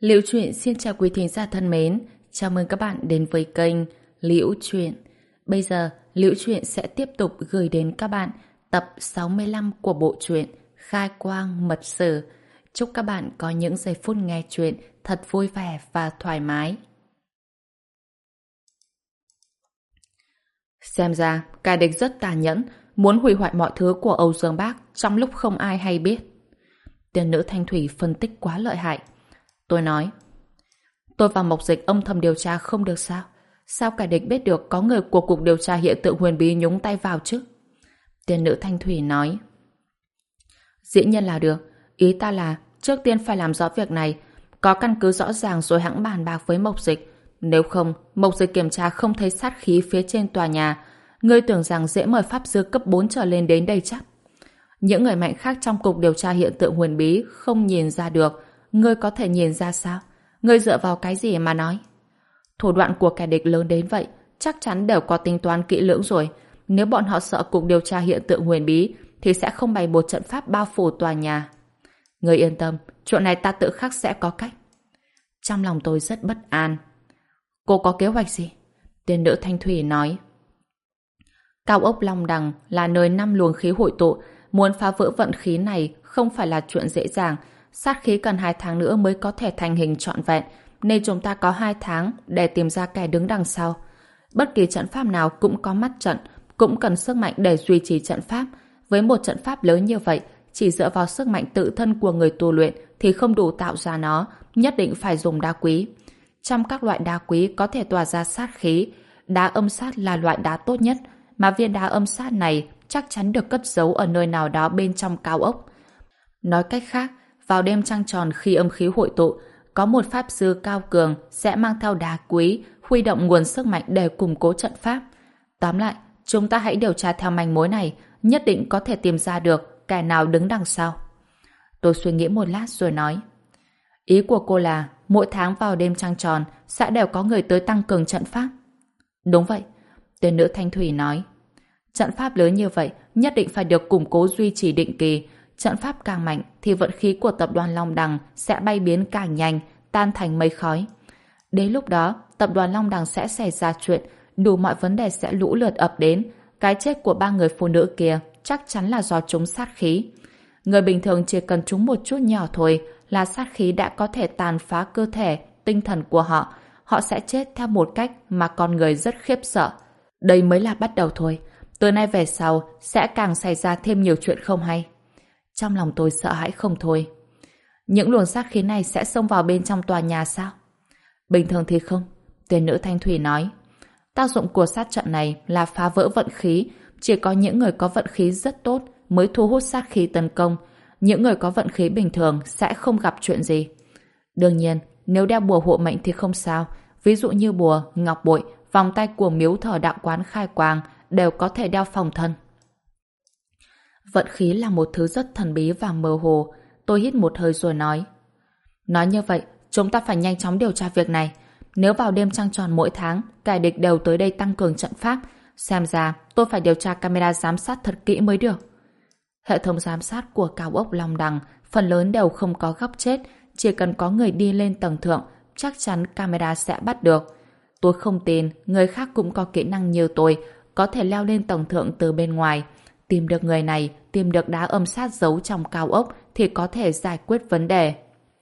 Liễu Chuyện xin chào quý thính giả thân mến, chào mừng các bạn đến với kênh Liễu Chuyện. Bây giờ, Liễu Chuyện sẽ tiếp tục gửi đến các bạn tập 65 của bộ truyện Khai Quang Mật Sử. Chúc các bạn có những giây phút nghe chuyện thật vui vẻ và thoải mái. Xem ra, kẻ địch rất tàn nhẫn, muốn hủy hoại mọi thứ của Âu Dương Bác trong lúc không ai hay biết. Tiên nữ Thanh Thủy phân tích quá lợi hại. Tôi nói, tôi và Mộc Dịch âm thầm điều tra không được sao? Sao kẻ địch biết được có người của Cục Điều tra Hiện tượng Huyền Bí nhúng tay vào chứ? Tiên nữ Thanh Thủy nói, dĩ nhiên là được. Ý ta là trước tiên phải làm rõ việc này, có căn cứ rõ ràng rồi hãng bàn bạc với Mộc Dịch. Nếu không, Mộc Dịch kiểm tra không thấy sát khí phía trên tòa nhà. Ngươi tưởng rằng dễ mời pháp sư cấp 4 trở lên đến đây chắc? Những người mạnh khác trong Cục Điều tra Hiện tượng Huyền Bí không nhìn ra được. Ngươi có thể nhìn ra sao? Ngươi dựa vào cái gì mà nói? Thủ đoạn của kẻ địch lớn đến vậy, chắc chắn đều có tính toán kỹ lưỡng rồi. Nếu bọn họ sợ Cục Điều tra Hiện tượng Huyền Bí thì sẽ không bày một trận pháp bao phủ tòa nhà. Ngươi yên tâm, chuyện này ta tự khắc sẽ có cách. Trong lòng tôi rất bất an. Cô có kế hoạch gì? Tiên nữ Thanh Thủy nói. Cao ốc Long Đằng là nơi 5 luồng khí hội tụ, muốn phá vỡ vận khí này không phải là chuyện dễ dàng. Sát khí cần 2 tháng nữa mới có thể thành hình trọn vẹn, nên chúng ta có 2 tháng để tìm ra kẻ đứng đằng sau. Bất kỳ trận pháp nào cũng có mắt trận, cũng cần sức mạnh để duy trì trận pháp. Với một trận pháp lớn như vậy, chỉ dựa vào sức mạnh tự thân của người tu luyện thì không đủ tạo ra nó, nhất định phải dùng đá quý. Trong các loại đá quý có thể tỏa ra sát khí, đá âm sát là loại đá tốt nhất, mà viên đá âm sát này chắc chắn được cất giấu ở nơi nào đó bên trong cao ốc. Nói cách khác, vào đêm trăng tròn khi âm khí hội tụ, có một pháp sư cao cường sẽ mang theo đá quý, huy động nguồn sức mạnh để củng cố trận pháp. Tóm lại, chúng ta hãy điều tra theo manh mối này, nhất định có thể tìm ra được kẻ nào đứng đằng sau. Tôi suy nghĩ một lát rồi nói, ý của cô là mỗi tháng vào đêm trăng tròn sẽ đều có người tới tăng cường trận pháp. Đúng vậy, tiên nữ Thanh Thủy nói. Trận pháp lớn như vậy nhất định phải được củng cố duy trì định kỳ. Trận pháp càng mạnh thì vận khí của tập đoàn Long Đằng sẽ bay biến càng nhanh, tan thành mây khói. Đến lúc đó, tập đoàn Long Đằng sẽ xảy ra chuyện, đủ mọi vấn đề sẽ lũ lượt ập đến. Cái chết của 3 người phụ nữ kia chắc chắn là do trúng sát khí. Người bình thường chỉ cần trúng một chút nhỏ thôi là sát khí đã có thể tàn phá cơ thể, tinh thần của họ. Họ sẽ chết theo một cách mà con người rất khiếp sợ. Đây mới là bắt đầu thôi. Từ nay về sau sẽ càng xảy ra thêm nhiều chuyện không hay. Trong lòng tôi sợ hãi không thôi. Những luồng sát khí này sẽ xông vào bên trong tòa nhà sao? Bình thường thì không, tiên nữ Thanh Thủy nói. Tác dụng của sát trận này là phá vỡ vận khí. Chỉ có những người có vận khí rất tốt mới thu hút sát khí tấn công. Những người có vận khí bình thường sẽ không gặp chuyện gì. Đương nhiên, nếu đeo bùa hộ mệnh thì không sao. Ví dụ như bùa, ngọc bội, vòng tay của miếu thờ đạo quán Khai Quang đều có thể đeo phòng thân. Vận khí là một thứ rất thần bí và mơ hồ. Tôi hít một hơi rồi nói. Nói như vậy, chúng ta phải nhanh chóng điều tra việc này. Nếu vào đêm trăng tròn mỗi tháng, kẻ địch đều tới đây tăng cường trận pháp, xem ra tôi phải điều tra camera giám sát thật kỹ mới được. Hệ thống giám sát của cao ốc Long Đằng phần lớn đều không có góc chết, chỉ cần có người đi lên tầng thượng, chắc chắn camera sẽ bắt được. Tôi không tin người khác cũng có kỹ năng như tôi, có thể leo lên tầng thượng từ bên ngoài. Tìm được người này, tìm được đá âm sát giấu trong cao ốc thì có thể giải quyết vấn đề.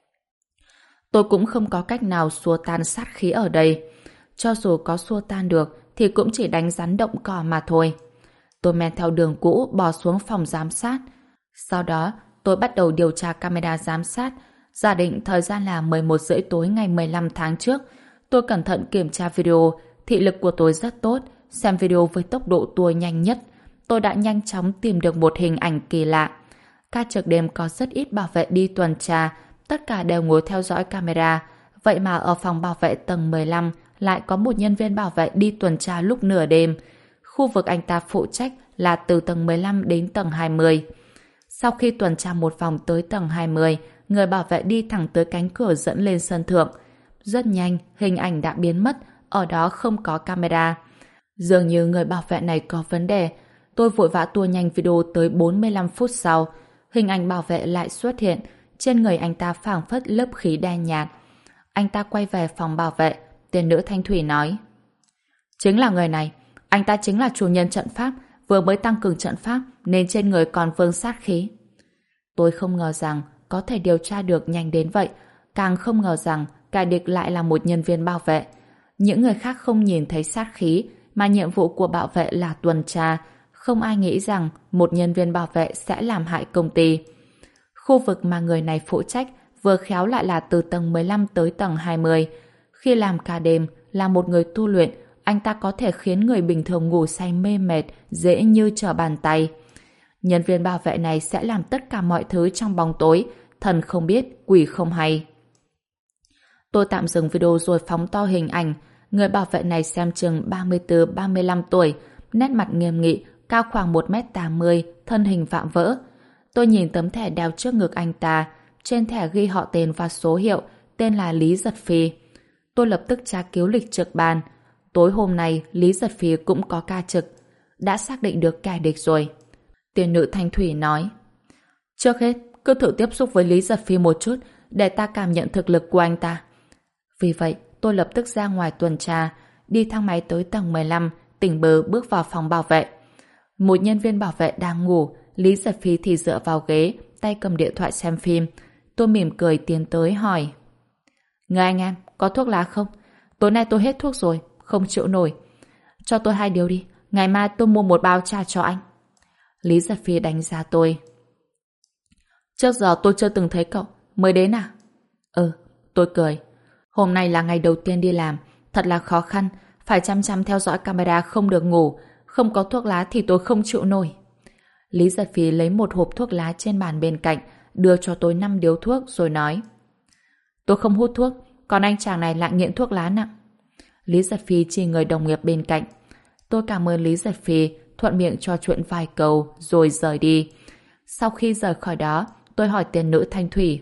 Tôi cũng không có cách nào xua tan sát khí ở đây. Cho dù có xua tan được thì cũng chỉ đánh rắn động cỏ mà thôi. Tôi men theo đường cũ bò xuống phòng giám sát. Sau đó tôi bắt đầu điều tra camera giám sát. Giả định thời gian là 11:30 tối ngày 15 tháng trước. Tôi cẩn thận kiểm tra video. Thị lực của tôi rất tốt. Xem video với tốc độ tua nhanh nhất. Tôi đã nhanh chóng tìm được một hình ảnh kỳ lạ. Ca trực đêm có rất ít bảo vệ đi tuần tra, tất cả đều ngồi theo dõi camera. Vậy mà ở phòng bảo vệ tầng 15 lại có một nhân viên bảo vệ đi tuần tra lúc nửa đêm. Khu vực anh ta phụ trách là từ tầng 15 đến tầng 20. Sau khi tuần tra một vòng tới tầng 20, người bảo vệ đi thẳng tới cánh cửa dẫn lên sân thượng. Rất nhanh, hình ảnh đã biến mất, ở đó không có camera. Dường như người bảo vệ này có vấn đề. Tôi vội vã tua nhanh video tới 45 phút sau. Hình ảnh bảo vệ lại xuất hiện. Trên người anh ta phảng phất lớp khí đen nhạt. Anh ta quay về phòng bảo vệ. Tiền nữ Thanh Thủy nói: Chính là người này. Anh ta chính là chủ nhân trận pháp, vừa mới tăng cường trận pháp nên trên người còn vương sát khí. Tôi không ngờ rằng có thể điều tra được nhanh đến vậy, càng không ngờ rằng kẻ địch lại là một nhân viên bảo vệ. Những người khác không nhìn thấy sát khí, mà nhiệm vụ của bảo vệ là tuần tra. Không ai nghĩ rằng một nhân viên bảo vệ sẽ làm hại công ty. Khu vực mà người này phụ trách vừa khéo lại là từ tầng 15 tới tầng 20. Khi làm ca đêm, là một người tu luyện, anh ta có thể khiến người bình thường ngủ say mê mệt, dễ như trở bàn tay. Nhân viên bảo vệ này sẽ làm tất cả mọi thứ trong bóng tối, thần không biết, quỷ không hay. Tôi tạm dừng video rồi phóng to hình ảnh. Người bảo vệ này xem chừng 34-35 tuổi, nét mặt nghiêm nghị, cao khoảng 1m80, thân hình vạm vỡ. Tôi nhìn tấm thẻ đeo trước ngực anh ta, trên thẻ ghi họ tên và số hiệu, tên là Lý Giật Phi. Tôi lập tức tra cứu lịch trực ban. Tối hôm nay, Lý Giật Phi cũng có ca trực. Đã xác định được kẻ địch rồi. Tiền nữ Thanh Thủy nói: Trước hết, cứ thử tiếp xúc với Lý Giật Phi một chút, để ta cảm nhận thực lực của anh ta. Vì vậy, tôi lập tức ra ngoài tuần tra, đi thang máy tới tầng 15, tỉnh bơ bước vào phòng bảo vệ. Một nhân viên bảo vệ đang ngủ, Lý Giật Phi thì dựa vào ghế, tay cầm điện thoại xem phim. Tôi mỉm cười tiến tới hỏi: Người anh em, có thuốc lá không? Tối nay tôi hết thuốc rồi, không chịu nổi. Cho tôi 2 điếu đi, ngày mai tôi mua một bao trà cho anh. Lý Giật Phi đánh giá tôi: Trước giờ tôi chưa từng thấy cậu, mới đến à? Tôi cười. Hôm nay là ngày đầu tiên đi làm, thật là khó khăn, phải chăm chăm theo dõi camera không được ngủ, không có thuốc lá thì tôi không chịu nổi. Lý Giật Phi lấy một hộp thuốc lá trên bàn bên cạnh, đưa cho tôi 5 điếu thuốc rồi nói: Tôi không hút thuốc, còn anh chàng này lại nghiện thuốc lá nặng. Lý Giật Phi chỉ người đồng nghiệp bên cạnh. Tôi cảm ơn Lý Giật Phi, thuận miệng trò chuyện vài câu rồi rời đi. Sau khi rời khỏi đó, tôi hỏi tiền nữ Thanh Thủy: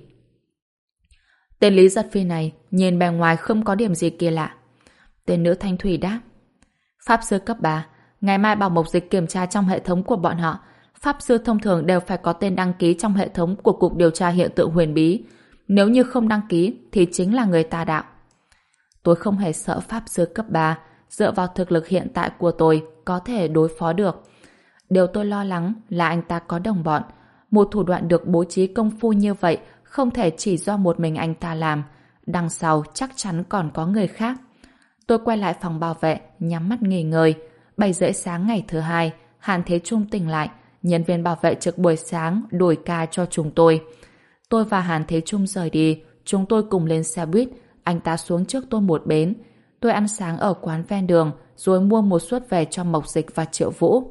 Tên Lý Giật Phi này nhìn bề ngoài không có điểm gì kỳ lạ. Tên nữ Thanh Thủy đáp: Pháp sư cấp 3, ngày mai bảo Mộc Dịch kiểm tra trong hệ thống của bọn họ. Pháp sư thông thường đều phải có tên đăng ký trong hệ thống của Cục Điều tra Hiện tượng Huyền Bí. Nếu như không đăng ký thì chính là người tà đạo. Tôi không hề sợ Pháp sư cấp 3, dựa vào thực lực hiện tại của tôi có thể đối phó được. Điều tôi lo lắng là anh ta có đồng bọn. Một thủ đoạn được bố trí công phu như vậy không thể chỉ do một mình anh ta làm. Đằng sau chắc chắn còn có người khác. Tôi quay lại phòng bảo vệ, nhắm mắt nghỉ ngơi. 7 rưỡi sáng ngày thứ 2, Hàn Thế Trung tỉnh lại. Nhân viên bảo vệ trực buổi sáng đổi ca cho chúng tôi. Tôi và Hàn Thế Trung rời đi. Chúng tôi cùng lên xe buýt. Anh ta xuống trước tôi một bến. Tôi ăn sáng ở quán ven đường, rồi mua một suất về cho Mộc Dịch và Triệu Vũ.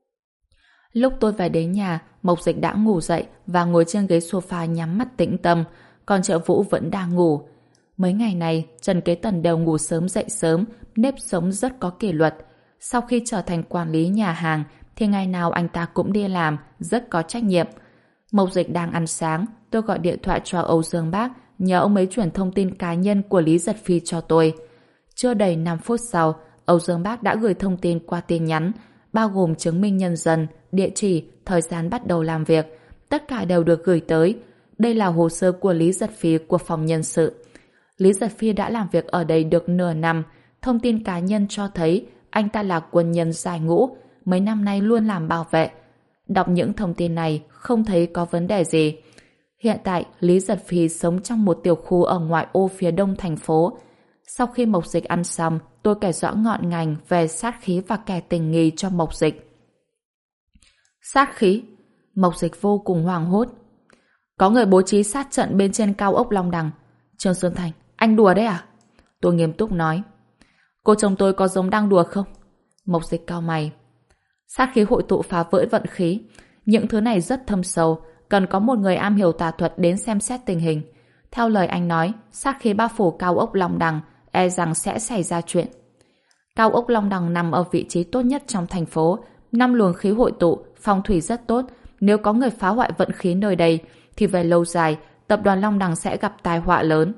Lúc tôi về đến nhà, Mộc Dịch đã ngủ dậy và ngồi trên ghế sofa nhắm mắt tĩnh tâm, còn Triệu Vũ vẫn đang ngủ. Mấy ngày này, Trần Kế Tần đều ngủ sớm dậy sớm, nếp sống rất có kỷ luật. Sau khi trở thành quản lý nhà hàng, thì ngày nào anh ta cũng đi làm, rất có trách nhiệm. Mộc Dịch đang ăn sáng, tôi gọi điện thoại cho Âu Dương Bác, nhờ ông ấy chuyển thông tin cá nhân của Lý Giật Phi cho tôi. Chưa đầy 5 phút sau, Âu Dương Bác đã gửi thông tin qua tin nhắn, bao gồm chứng minh nhân dân, địa chỉ, thời gian bắt đầu làm việc. Tất cả đều được gửi tới. Đây là hồ sơ của Lý Giật Phi của phòng nhân sự. Lý Giật Phi đã làm việc ở đây được nửa năm. Thông tin cá nhân cho thấy anh ta là quân nhân giải ngũ, mấy năm nay luôn làm bảo vệ. Đọc những thông tin này không thấy có vấn đề gì. Hiện tại, Lý Giật Phi sống trong một tiểu khu ở ngoại ô phía đông thành phố. Sau khi Mộc Dịch ăn xong, tôi kể rõ ngọn ngành về sát khí và kẻ tình nghi cho Mộc Dịch. Sát khí? Mộc Dịch vô cùng hoảng hốt. Có người bố trí sát trận bên trên cao ốc Long Đằng. Trương Xuân Thành, anh đùa đấy à? Tôi nghiêm túc nói. Cô chồng tôi có giống đang đùa không? Mộc Dịch cau mày. Sát khí hội tụ phá vỡ vận khí. Những thứ này rất thâm sâu, cần có một người am hiểu tà thuật đến xem xét tình hình. Theo lời anh nói, sát khí bao phủ cao ốc Long Đằng, e rằng sẽ xảy ra chuyện. Cao ốc Long Đằng nằm ở vị trí tốt nhất trong thành phố, 5 luồng khí hội tụ, phong thủy rất tốt. Nếu có người phá hoại vận khí nơi đây, thì về lâu dài, tập đoàn Long Đằng sẽ gặp tai họa lớn.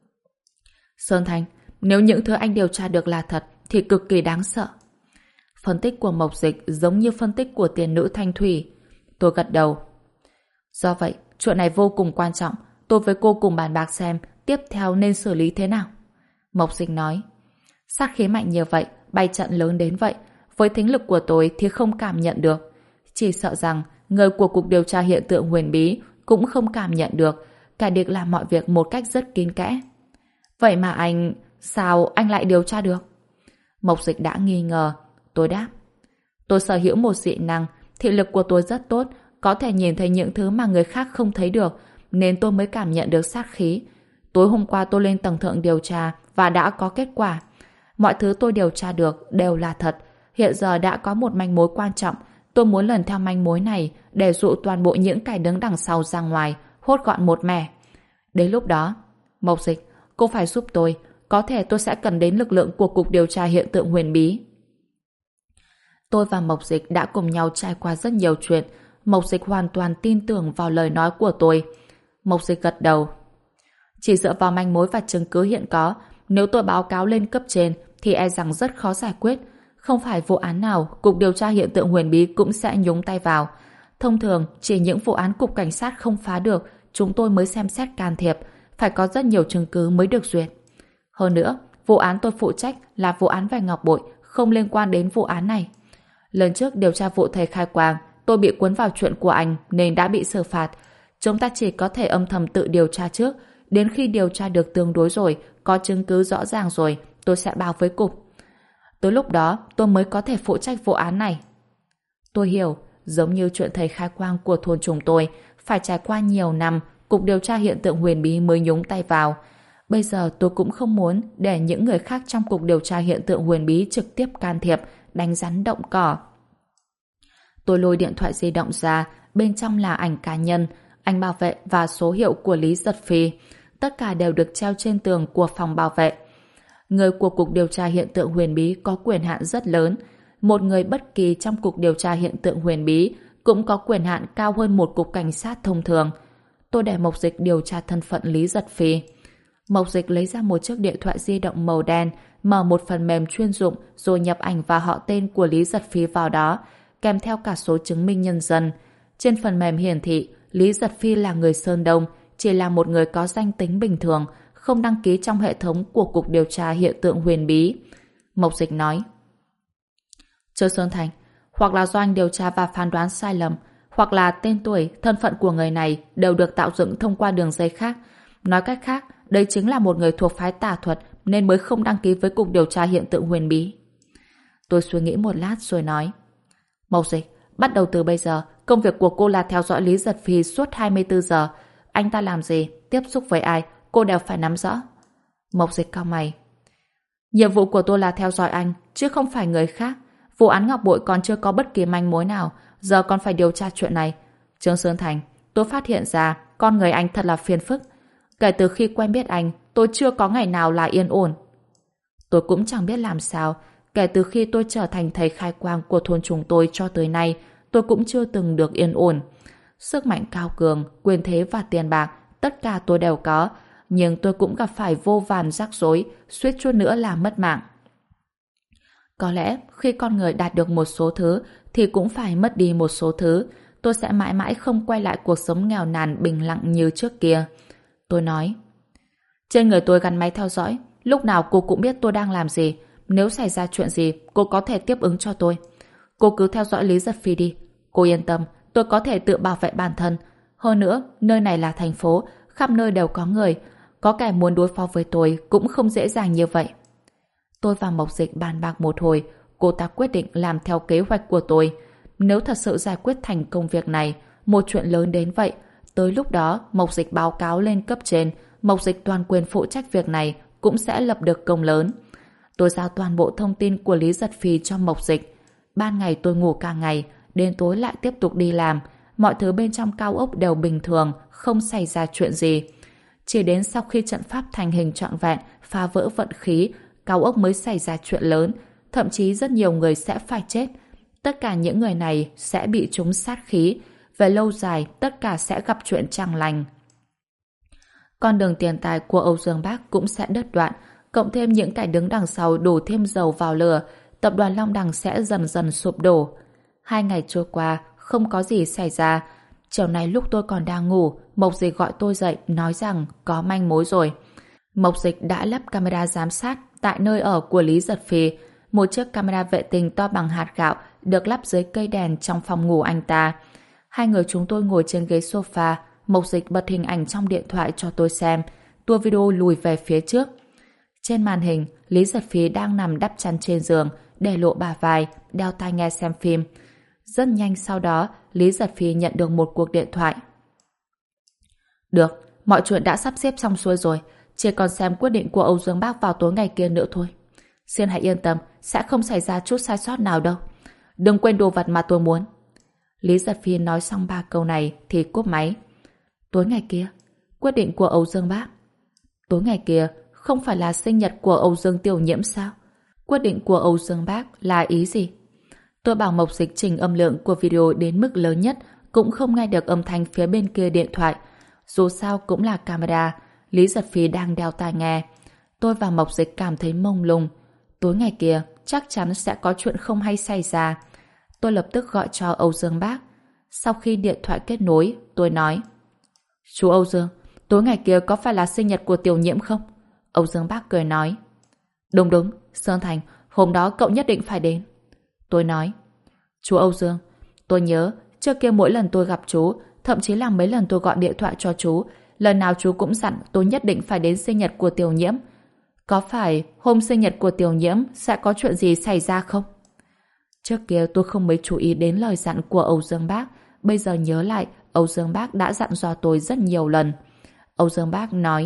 Sơn Thành, nếu những thứ anh điều tra được là thật, thì cực kỳ đáng sợ. Phân tích của Mộc Dịch giống như phân tích của tiền nữ Thanh Thủy. Tôi gật đầu. Do vậy, chuyện này vô cùng quan trọng. Tôi với cô cùng bàn bạc xem tiếp theo nên xử lý thế nào? Mộc Dịch nói, sát khí mạnh như vậy, bay trận lớn đến vậy, với thính lực của tôi thì không cảm nhận được. Chỉ sợ rằng người của Cục Điều tra Hiện tượng Huyền Bí cũng không cảm nhận được, cả địch làm mọi việc một cách rất kín kẽ. Vậy mà sao anh lại điều tra được? Mộc Dịch đã nghi ngờ. Tôi đáp, tôi sở hữu một dị năng, thị lực của tôi rất tốt, có thể nhìn thấy những thứ mà người khác không thấy được, nên tôi mới cảm nhận được sát khí. Tối hôm qua tôi lên tầng thượng điều tra và đã có kết quả. Mọi thứ tôi điều tra được đều là thật. Hiện giờ đã có một manh mối quan trọng. Tôi muốn lần theo manh mối này để dụ toàn bộ những kẻ đứng đằng sau ra ngoài, hốt gọn một mẻ. Đến lúc đó, Mộc Dịch, cô phải giúp tôi. Có thể tôi sẽ cần đến lực lượng của Cục Điều tra Hiện tượng Huyền Bí. Tôi và Mộc Dịch đã cùng nhau trải qua rất nhiều chuyện. Mộc Dịch hoàn toàn tin tưởng vào lời nói của tôi. Mộc Dịch gật đầu. Chỉ dựa vào manh mối và chứng cứ hiện có, nếu tôi báo cáo lên cấp trên thì e rằng rất khó giải quyết. Không phải vụ án nào Cục Điều tra Hiện tượng Huyền Bí cũng sẽ nhúng tay vào. Thông thường, chỉ những vụ án Cục Cảnh sát không phá được, chúng tôi mới xem xét can thiệp. Phải có rất nhiều chứng cứ mới được duyệt. Hơn nữa, vụ án tôi phụ trách là vụ án về Ngọc Bội, không liên quan đến vụ án này. Lần trước điều tra vụ thầy Khai Quang, tôi bị cuốn vào chuyện của anh nên đã bị xử phạt. Chúng ta chỉ có thể âm thầm tự điều tra trước. Đến khi điều tra được tương đối rồi, có chứng cứ rõ ràng rồi, tôi sẽ báo với cục. Tới lúc đó, tôi mới có thể phụ trách vụ án này. Tôi hiểu, giống như chuyện thầy Khai Quang của thôn chúng tôi, phải trải qua nhiều năm, Cục Điều tra Hiện tượng Huyền Bí mới nhúng tay vào. Bây giờ tôi cũng không muốn để những người khác trong Cục Điều tra Hiện tượng Huyền Bí trực tiếp can thiệp, đánh rắn động cỏ. Tôi lôi điện thoại di động ra, bên trong là ảnh cá nhân, ảnh bảo vệ và số hiệu của Lý Giật Phi. Tất cả đều được treo trên tường của phòng bảo vệ. Người của Cục Điều tra Hiện tượng Huyền Bí có quyền hạn rất lớn. Một người bất kỳ trong Cục Điều tra Hiện tượng Huyền Bí cũng có quyền hạn cao hơn một cục cảnh sát thông thường. Tôi để Mộc Dịch điều tra thân phận Lý Giật Phi. Mộc Dịch lấy ra một chiếc điện thoại di động màu đen, mở một phần mềm chuyên dụng rồi nhập ảnh và họ tên của Lý Giật Phi vào đó, kèm theo cả số chứng minh nhân dân. Trên phần mềm hiển thị Lý Giật Phi là người Sơn Đông, chỉ là một người có danh tính bình thường, không đăng ký trong hệ thống của Cục Điều tra Hiện tượng Huyền Bí. Mộc Dịch nói, Trương Sơn Thành, hoặc là do anh điều tra và phán đoán sai lầm, hoặc là tên tuổi, thân phận của người này đều được tạo dựng thông qua đường dây khác. Nói cách khác, đây chính là một người thuộc phái tà thuật nên mới không đăng ký với Cục Điều tra Hiện tượng Huyền Bí. Tôi suy nghĩ một lát rồi nói, Mộc Dịch, bắt đầu từ bây giờ, công việc của cô là theo dõi Lý Giật Phi suốt 24 giờ. Anh ta làm gì, tiếp xúc với ai, cô đều phải nắm rõ. Mộc Dịch cau mày. Nhiệm vụ của tôi là theo dõi anh, chứ không phải người khác. Vụ án Ngọc Bội còn chưa có bất kỳ manh mối nào, giờ còn phải điều tra chuyện này. Trương Sơn Thành, tôi phát hiện ra con người anh thật là phiền phức. Kể từ khi quen biết anh, tôi chưa có ngày nào là yên ổn. Tôi cũng chẳng biết làm sao. Kể từ khi tôi trở thành thầy Khai Quang của thôn chúng tôi cho tới nay, tôi cũng chưa từng được yên ổn. Sức mạnh cao cường, quyền thế và tiền bạc, tất cả tôi đều có, nhưng tôi cũng gặp phải vô vàn rắc rối, suýt chút nữa là mất mạng. Có lẽ khi con người đạt được một số thứ thì cũng phải mất đi một số thứ. Tôi sẽ mãi mãi không quay lại cuộc sống nghèo nàn bình lặng như trước kia. Tôi nói, trên người tôi gắn máy theo dõi, lúc nào cô cũng biết tôi đang làm gì. Nếu xảy ra chuyện gì, cô có thể tiếp ứng cho tôi. Cô cứ theo dõi Lý Giật Phi đi. Cô yên tâm, tôi có thể tự bảo vệ bản thân. Hơn nữa, nơi này là thành phố, khắp nơi đều có người. Có kẻ muốn đối phó với tôi cũng không dễ dàng như vậy. Tôi và Mộc Dịch bàn bạc một hồi, cô ta quyết định làm theo kế hoạch của tôi. Nếu thật sự giải quyết thành công việc này, một chuyện lớn đến vậy, tới lúc đó Mộc Dịch báo cáo lên cấp trên, Mộc Dịch toàn quyền phụ trách việc này cũng sẽ lập được công lớn. Tôi giao toàn bộ thông tin của Lý Giật Phi cho Mộc Dịch. Ban ngày tôi ngủ cả ngày, đến tối lại tiếp tục đi làm. Mọi thứ bên trong cao ốc đều bình thường, không xảy ra chuyện gì. Chỉ đến sau khi trận pháp thành hình trọn vẹn, phá vỡ vận khí, cao ốc mới xảy ra chuyện lớn. Thậm chí rất nhiều người sẽ phải chết. Tất cả những người này sẽ bị trúng sát khí. Về lâu dài, tất cả sẽ gặp chuyện chẳng lành. Con đường tiền tài của Âu Dương Bác cũng sẽ đứt đoạn. Cộng thêm những kẻ đứng đằng sau đổ thêm dầu vào lửa, tập đoàn Long Đằng sẽ dần dần sụp đổ. 2 ngày trôi qua, không có gì xảy ra. Chiều nay lúc tôi còn đang ngủ, Mộc Dịch gọi tôi dậy nói rằng có manh mối rồi. Mộc Dịch đã lắp camera giám sát tại nơi ở của Lý Giật Phi. Một chiếc camera vệ tinh to bằng hạt gạo được lắp dưới cây đèn trong phòng ngủ anh ta. Hai người chúng tôi ngồi trên ghế sofa. Mộc Dịch bật hình ảnh trong điện thoại cho tôi xem. Tua video lùi về phía trước. Trên màn hình, Lý Giật Phi đang nằm đắp chăn trên giường, để lộ bả vai, đeo tai nghe xem phim. Rất nhanh sau đó, Lý Giật Phi nhận được một cuộc điện thoại. Được, mọi chuyện đã sắp xếp xong xuôi rồi, chỉ còn xem quyết định của Âu Dương Bác vào tối ngày kia nữa thôi. Xin hãy yên tâm, sẽ không xảy ra chút sai sót nào đâu. Đừng quên đồ vật mà tôi muốn. Lý Giật Phi nói xong 3 câu này thì cúp máy. Tối ngày kia, quyết định của Âu Dương Bác. Tối ngày kia không phải là sinh nhật của Âu Dương Tiểu Nhiễm sao? Quyết định của Âu Dương Bác là ý gì? Tôi bảo Mộc Dịch chỉnh âm lượng của video đến mức lớn nhất, cũng không nghe được âm thanh phía bên kia điện thoại. Dù sao cũng là camera, Lý Giật Phi đang đeo tai nghe. Tôi và Mộc Dịch cảm thấy mông lung. Tối ngày kia chắc chắn sẽ có chuyện không hay xảy ra. Tôi lập tức gọi cho Âu Dương Bác. Sau khi điện thoại kết nối, tôi nói: Chú Âu Dương, tối ngày kia có phải là sinh nhật của Tiểu Nhiễm không? Âu Dương Bác cười nói: Đúng đúng, Sơn Thành, hôm đó cậu nhất định phải đến. Tôi nói: Chú Âu Dương, tôi nhớ trước kia mỗi lần tôi gặp chú, thậm chí là mấy lần tôi gọi điện thoại cho chú, lần nào chú cũng dặn tôi nhất định phải đến sinh nhật của Tiểu Nhiễm. Có phải hôm sinh nhật của Tiểu Nhiễm sẽ có chuyện gì xảy ra không? Trước kia tôi không mấy chú ý đến lời dặn của Âu Dương Bác, bây giờ nhớ lại Âu Dương Bác đã dặn dò tôi rất nhiều lần. Âu Dương Bác nói: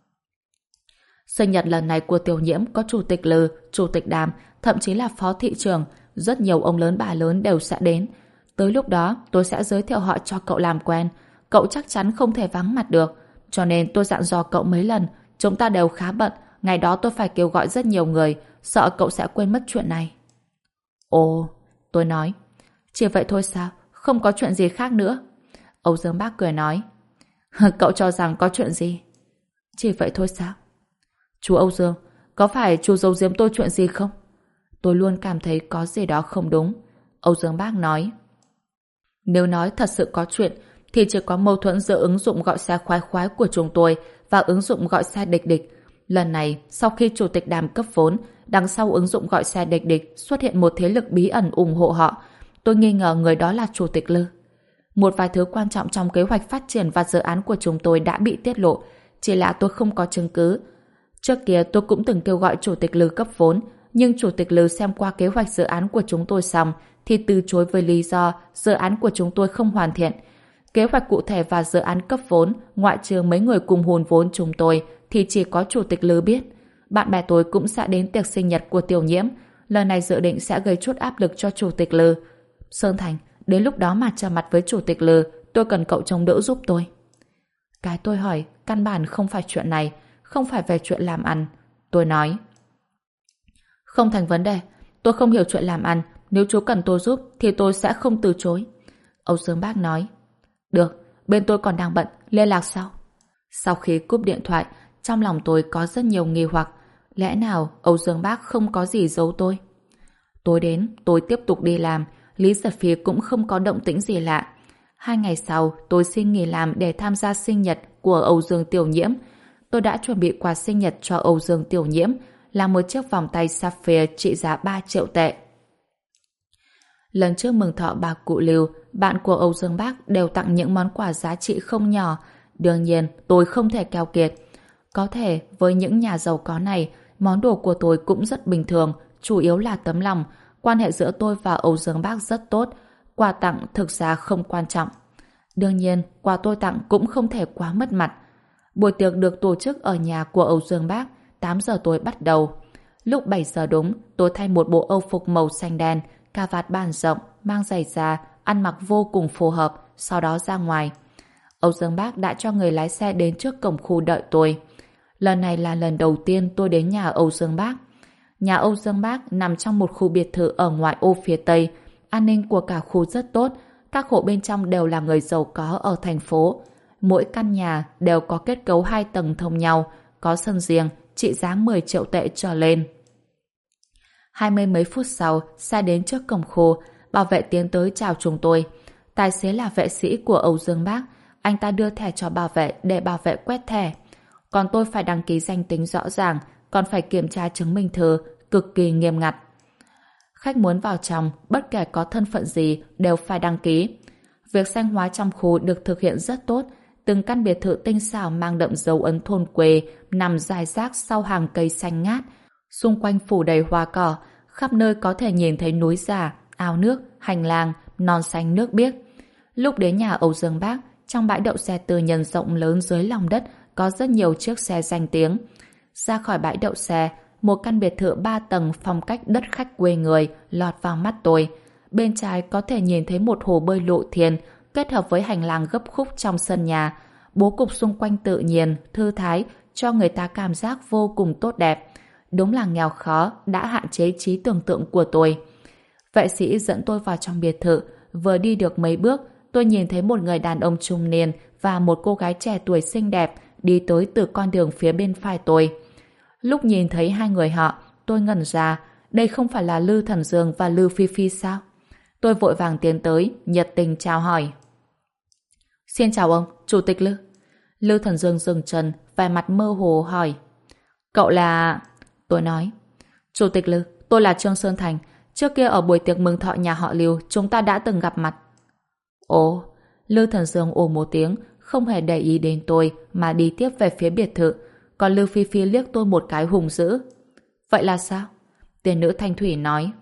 Sinh nhật lần này của Tiểu Nhiễm có Chủ tịch Lư, Chủ tịch Đàm, thậm chí là Phó thị trưởng, rất nhiều ông lớn bà lớn đều sẽ đến. Tới lúc đó tôi sẽ giới thiệu họ cho cậu làm quen, cậu chắc chắn không thể vắng mặt được. Cho nên tôi dặn dò cậu mấy lần, chúng ta đều khá bận, ngày đó tôi phải kêu gọi rất nhiều người, sợ cậu sẽ quên mất chuyện này. Ồ, tôi nói, chỉ vậy thôi sao, không có chuyện gì khác nữa? Âu Dương Bác cười nói: Cậu cho rằng có chuyện gì? Chỉ vậy thôi sao? Chú Âu Dương, có phải chú giấu giếm tôi chuyện gì không? Tôi luôn cảm thấy có gì đó không đúng. Âu Dương Bác nói: Nếu nói thật sự có chuyện thì chỉ có mâu thuẫn giữa ứng dụng gọi xe khoái khoái của chúng tôi và ứng dụng gọi xe địch địch. Lần này, sau khi Chủ tịch Đàm cấp vốn, đằng sau ứng dụng gọi xe địch địch xuất hiện một thế lực bí ẩn ủng hộ họ. Tôi nghi ngờ người đó là Chủ tịch Lư. Một vài thứ quan trọng trong kế hoạch phát triển và dự án của chúng tôi đã bị tiết lộ, chỉ là tôi không có chứng cứ. Trước kia tôi cũng từng kêu gọi Chủ tịch Lư cấp vốn, nhưng Chủ tịch Lư xem qua kế hoạch dự án của chúng tôi xong thì từ chối với lý do dự án của chúng tôi không hoàn thiện. Kế hoạch cụ thể và dự án cấp vốn, ngoại trừ mấy người cùng hùn vốn chúng tôi, thì chỉ có Chủ tịch Lư biết. Bạn bè tôi cũng sẽ đến tiệc sinh nhật của Tiểu Nhiễm, lần này dự định sẽ gây chút áp lực cho Chủ tịch Lư. Sơn Thành, đến lúc đó mà trở mặt với Chủ tịch Lư, tôi cần cậu trông đỡ giúp tôi. Cái tôi hỏi, căn bản không phải chuyện này, không phải về chuyện làm ăn. Tôi nói: Không thành vấn đề, tôi không hiểu chuyện làm ăn, nếu chú cần tôi giúp thì tôi sẽ không từ chối. Âu Dương Bác nói: Được, bên tôi còn đang bận, liên lạc sau. Sau khi cúp điện thoại, trong lòng tôi có rất nhiều nghi hoặc. Lẽ nào Âu Dương Bác không có gì giấu tôi? Tối đến, tôi tiếp tục đi làm. Lý Giật Phi cũng không có động tĩnh gì lạ. 2 ngày sau, tôi xin nghỉ làm để tham gia sinh nhật của Âu Dương Tiểu Nhiễm. Tôi đã chuẩn bị quà sinh nhật cho Âu Dương Tiểu Nhiễm là một chiếc vòng tay sapphire trị giá 3 triệu tệ. Lần trước mừng thọ bà cụ Lưu, bạn của Âu Dương Bác đều tặng những món quà giá trị không nhỏ. Đương nhiên, tôi không thể keo kiệt. Có thể, với những nhà giàu có này, món đồ của tôi cũng rất bình thường, chủ yếu là tấm lòng. Quan hệ giữa tôi và Âu Dương Bác rất tốt. Quà tặng thực ra không quan trọng. Đương nhiên, quà tôi tặng cũng không thể quá mất mặt. Buổi tiệc được tổ chức ở nhà của Âu Dương Bác, 8 giờ tối bắt đầu. Lúc 7 giờ đúng, tôi thay một bộ âu phục màu xanh đen, cà vạt bàn rộng, mang giày da, ăn mặc vô cùng phù hợp, sau đó ra ngoài. Âu Dương Bác đã cho người lái xe đến trước cổng khu đợi tôi. Lần này là lần đầu tiên tôi đến nhà Âu Dương Bác. Nhà Âu Dương Bác nằm trong một khu biệt thự ở ngoại ô phía Tây. An ninh của cả khu rất tốt, các hộ bên trong đều là người giàu có ở thành phố. Mỗi căn nhà đều có kết cấu 2 tầng thông nhau, có sân riêng, trị giá 10 triệu tệ trở lên. 20 mấy phút sau, xe đến trước cổng khu, bảo vệ tiến tới chào chúng tôi. Tài xế là vệ sĩ của Âu Dương Bác, anh ta đưa thẻ cho bảo vệ để bảo vệ quét thẻ. Còn tôi phải đăng ký danh tính rõ ràng, còn phải kiểm tra chứng minh thư, cực kỳ nghiêm ngặt. Khách muốn vào trong, bất kể có thân phận gì, đều phải đăng ký. Việc xanh hóa trong khu được thực hiện rất tốt. Từng căn biệt thự tinh xảo mang đậm dấu ấn thôn quê, nằm rải rác sau hàng cây xanh ngát. Xung quanh phủ đầy hoa cỏ, khắp nơi có thể nhìn thấy núi giả, ao nước, hành lang, non xanh nước biếc. Lúc đến nhà Âu Dương Bác, trong bãi đậu xe tư nhân rộng lớn dưới lòng đất có rất nhiều chiếc xe danh tiếng. Ra khỏi bãi đậu xe, một căn biệt thự 3 tầng phong cách đất khách quê người lọt vào mắt tôi. Bên trái có thể nhìn thấy một hồ bơi lộ thiên kết hợp với hành lang gấp khúc trong sân nhà. Bố cục xung quanh tự nhiên, thư thái, cho người ta cảm giác vô cùng tốt đẹp. Đúng là nghèo khó đã hạn chế trí tưởng tượng của tôi. Vệ sĩ dẫn tôi vào trong biệt thự. Vừa đi được mấy bước, tôi nhìn thấy một người đàn ông trung niên và một cô gái trẻ tuổi xinh đẹp đi tới từ con đường phía bên phải tôi. Lúc nhìn thấy hai người họ, tôi ngẩn ra. Đây không phải là Lư Thần Dương và Lư Phi Phi sao? Tôi vội vàng tiến tới, nhiệt tình chào hỏi. Xin chào ông, Chủ tịch Lư. Lư Thần Dương dừng chân, vẻ mặt mơ hồ hỏi. Cậu là... Tôi nói. Chủ tịch Lư, tôi là Trương Sơn Thành. Trước kia ở buổi tiệc mừng thọ nhà họ Lưu, chúng ta đã từng gặp mặt. Ồ, Lư Thần Dương ồ một tiếng, không hề để ý đến tôi mà đi tiếp về phía biệt thự. Còn Lư Phi Phi liếc tôi một cái hùng dữ. Vậy là sao? Tiền nữ Thanh Thủy nói.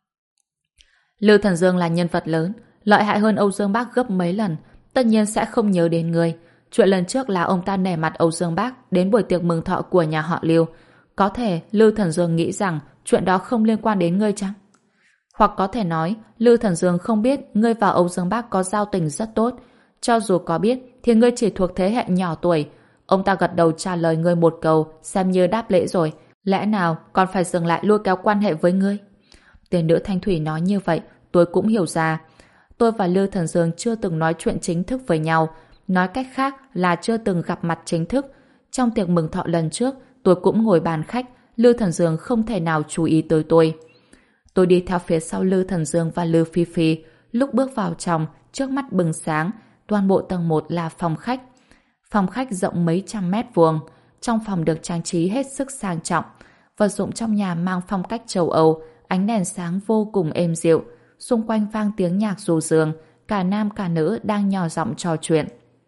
Lư Thần Dương là nhân vật lớn, lợi hại hơn Âu Dương Bác gấp mấy lần, tất nhiên sẽ không nhớ đến người. Chuyện lần trước là ông ta nể mặt Âu Dương Bác đến buổi tiệc mừng thọ của nhà họ Lưu. Có thể Lư Thần Dương nghĩ rằng chuyện đó không liên quan đến ngươi chăng? Hoặc có thể nói Lư Thần Dương không biết ngươi và Âu Dương Bác có giao tình rất tốt. Cho dù có biết thì ngươi chỉ thuộc thế hệ nhỏ tuổi. Ông ta gật đầu trả lời ngươi một câu xem như đáp lễ rồi. Lẽ nào còn phải dừng lại lôi kéo quan hệ với ngươi? Tiền nữ Thanh Thủy nói như vậy tôi cũng hiểu ra. Tôi và Lư Thần Dương chưa từng nói chuyện chính thức với nhau. Nói cách khác là chưa từng gặp mặt chính thức. Trong tiệc mừng thọ lần trước tôi cũng ngồi bàn khách. Lư Thần Dương không thể nào chú ý tới tôi. Tôi đi theo phía sau Lư Thần Dương và Lư Phi Phi. Lúc bước vào trong, trước mắt bừng sáng. Toàn bộ tầng 1 là phòng khách. Phòng khách rộng mấy trăm mét vuông. Trong phòng được trang trí hết sức sang trọng. Vật dụng trong nhà mang phong cách châu Âu. Ánh đèn sáng vô cùng êm dịu. Xung quanh vang tiếng nhạc ru rương. Cả nam cả nữ đang nhỏ giọng trò chuyện.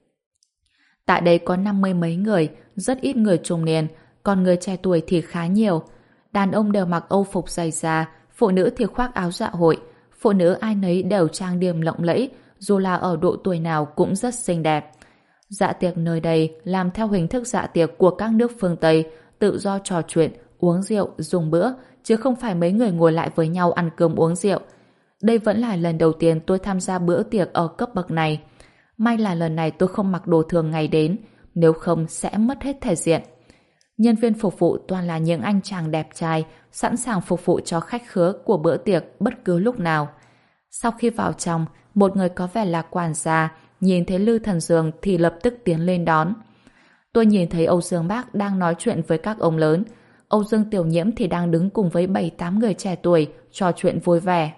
Tại đây có 50 mấy người, rất ít người trung niên, còn người trẻ tuổi thì khá nhiều. Đàn ông đều mặc âu phục dày da, phụ nữ thì khoác áo dạ hội. Phụ nữ ai nấy đều trang điểm lộng lẫy, dù là ở độ tuổi nào cũng rất xinh đẹp. Dạ tiệc nơi đây làm theo hình thức dạ tiệc của các nước phương Tây, tự do trò chuyện, uống rượu, dùng bữa, chứ không phải mấy người ngồi lại với nhau ăn cơm uống rượu. Đây vẫn là lần đầu tiên tôi tham gia bữa tiệc ở cấp bậc này. May là lần này tôi không mặc đồ thường ngày đến, nếu không sẽ mất hết thể diện. Nhân viên phục vụ toàn là những anh chàng đẹp trai, sẵn sàng phục vụ cho khách khứa của bữa tiệc bất cứ lúc nào. Sau khi vào trong, một người có vẻ là quản gia, nhìn thấy Lư Thần Dương thì lập tức tiến lên đón. Tôi nhìn thấy Âu Dương Bác đang nói chuyện với các ông lớn. Âu Dương Tiểu Nhiễm thì đang đứng cùng với 7-8 người trẻ tuổi, trò chuyện vui vẻ.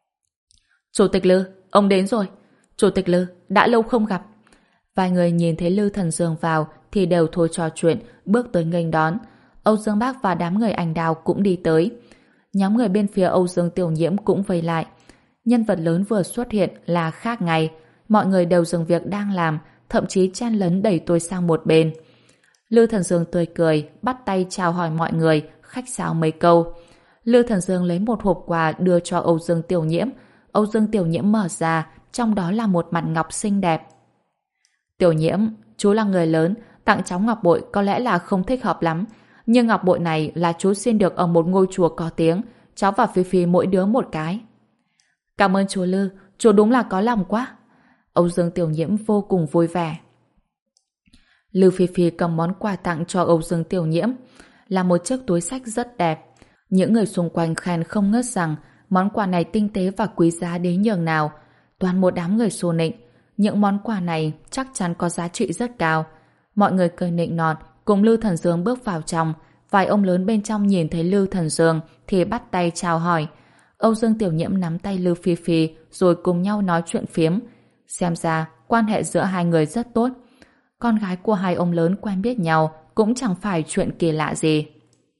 Chủ tịch Lư, ông đến rồi. Chủ tịch Lư, đã lâu không gặp. Vài người nhìn thấy Lư Thần Dương vào thì đều thôi trò chuyện, bước tới nghênh đón. Âu Dương Bác và đám người Anh Đào cũng đi tới. Nhóm người bên phía Âu Dương Tiểu Nhiễm cũng vây lại. Nhân vật lớn vừa xuất hiện là khác ngay. Mọi người đều dừng việc đang làm, thậm chí chen lấn đẩy tôi sang một bên. Lư Thần Dương tươi cười, bắt tay chào hỏi mọi người, khách sáo mấy câu. Lư Thần Dương lấy một hộp quà đưa cho Âu Dương Tiểu Nhiễm. Âu Dương Tiểu Nhiễm mở ra, trong đó là một mặt ngọc xinh đẹp. Tiểu Nhiễm, chú là người lớn, tặng cháu ngọc bội có lẽ là không thích hợp lắm. Nhưng ngọc bội này là chú xin được ở một ngôi chùa có tiếng, cháu và Phi Phi mỗi đứa một cái. Cảm ơn chú Lư, chú đúng là có lòng quá. Âu Dương Tiểu Nhiễm vô cùng vui vẻ. Lư Phi Phi cầm món quà tặng cho Âu Dương Tiểu Nhiễm, là một chiếc túi xách rất đẹp. Những người xung quanh khen không ngớt rằng món quà này tinh tế và quý giá đến nhường nào. Toàn một đám người xô nịnh. Những món quà này chắc chắn có giá trị rất cao. Mọi người cười nịnh nọt, cùng Lư Thần Dương bước vào trong. Vài ông lớn bên trong nhìn thấy Lư Thần Dương thì bắt tay chào hỏi. Âu Dương Tiểu Nhiễm nắm tay Lư Phi Phi rồi cùng nhau nói chuyện phiếm. Xem ra quan hệ giữa hai người rất tốt. Con gái của hai ông lớn quen biết nhau cũng chẳng phải chuyện kỳ lạ gì.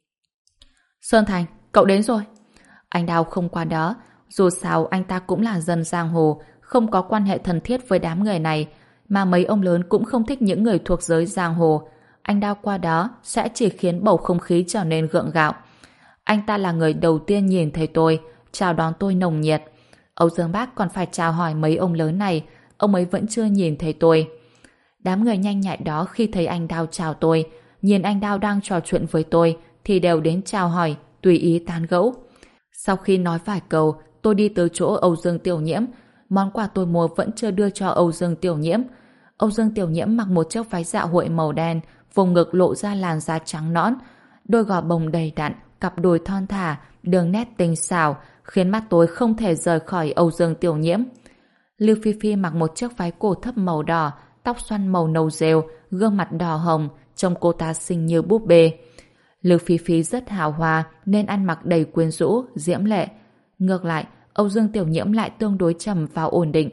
Sơn Thành, cậu đến rồi. Anh Đào không qua đó, dù sao anh ta cũng là dân giang hồ, không có quan hệ thân thiết với đám người này, mà mấy ông lớn cũng không thích những người thuộc giới giang hồ. Anh Đào qua đó sẽ chỉ khiến bầu không khí trở nên gượng gạo. Anh ta là người đầu tiên nhìn thấy tôi, chào đón tôi nồng nhiệt. Âu Dương Bác còn phải chào hỏi mấy ông lớn này, ông ấy vẫn chưa nhìn thấy tôi. Đám người nhanh nhạy đó khi thấy anh Đào chào tôi, nhìn anh Đào đang trò chuyện với tôi, thì đều đến chào hỏi, tùy ý tán gẫu. Sau khi nói vài câu, tôi đi tới chỗ Âu Dương Tiểu Nhiễm. Món quà tôi mua vẫn chưa đưa cho Âu Dương Tiểu Nhiễm. Âu Dương Tiểu Nhiễm mặc một chiếc váy dạ hội màu đen, vùng ngực lộ ra làn da trắng nõn, đôi gò bồng đầy đặn, cặp đùi thon thả, đường nét tinh xảo, khiến mắt tôi không thể rời khỏi Âu Dương Tiểu Nhiễm. Lưu Phi Phi mặc một chiếc váy cổ thấp màu đỏ, tóc xoăn màu nâu rêu, gương mặt đỏ hồng, trông cô ta xinh như búp bê. Lưu Phi Phi rất hào hoa nên ăn mặc đầy quyến rũ, diễm lệ. Ngược lại, Âu Dương Tiểu Nhiễm lại tương đối trầm và ổn định.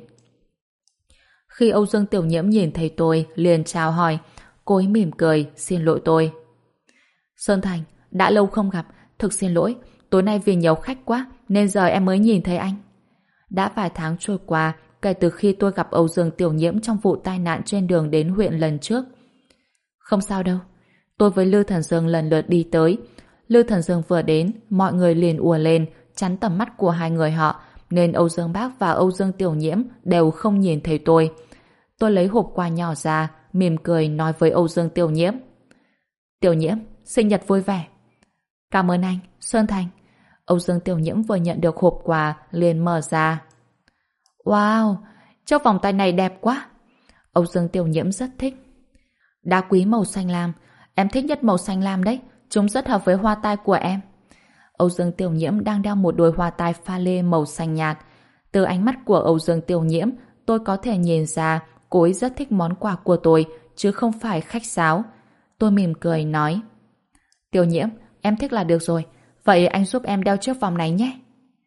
Khi Âu Dương Tiểu Nhiễm nhìn thấy tôi, liền chào hỏi. Cô ấy mỉm cười, xin lỗi tôi. Sơn Thành, đã lâu không gặp, thực xin lỗi. Tối nay vì nhiều khách quá, nên giờ em mới nhìn thấy anh. Đã vài tháng trôi qua, kể từ khi tôi gặp Âu Dương Tiểu Nhiễm trong vụ tai nạn trên đường đến huyện lần trước. Không sao đâu. Tôi với Lư Thần Dương lần lượt đi tới. Lư Thần Dương vừa đến, mọi người liền ùa lên, chắn tầm mắt của hai người họ, nên Âu Dương Bác và Âu Dương Tiểu Nhiễm đều không nhìn thấy tôi. Tôi lấy hộp quà nhỏ ra, mỉm cười nói với Âu Dương Tiểu Nhiễm. Tiểu Nhiễm, sinh nhật vui vẻ. Cảm ơn anh, Sơn Thành. Âu Dương Tiểu Nhiễm vừa nhận được hộp quà, liền mở ra. Wow, chiếc vòng tay này đẹp quá. Âu Dương Tiểu Nhiễm rất thích. Đá quý màu xanh lam, em thích nhất màu xanh lam đấy, chúng rất hợp với hoa tai của em. Âu Dương Tiểu Nhiễm đang đeo một đôi hoa tai pha lê màu xanh nhạt. Từ ánh mắt của Âu Dương Tiểu Nhiễm, tôi có thể nhìn ra cô ấy rất thích món quà của tôi, chứ không phải khách sáo. Tôi mỉm cười nói. Tiểu Nhiễm, em thích là được rồi. Vậy anh giúp em đeo chiếc vòng này nhé.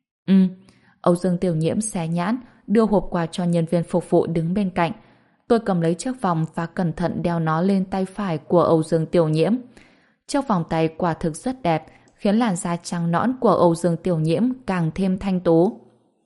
Âu Dương Tiểu Nhiễm xé nhãn, đưa hộp quà cho nhân viên phục vụ đứng bên cạnh. Tôi cầm lấy chiếc vòng và cẩn thận đeo nó lên tay phải của Âu Dương Tiểu Nhiễm. Chiếc vòng tay quả thực rất đẹp, khiến làn da trắng nõn của Âu Dương Tiểu Nhiễm càng thêm thanh tú.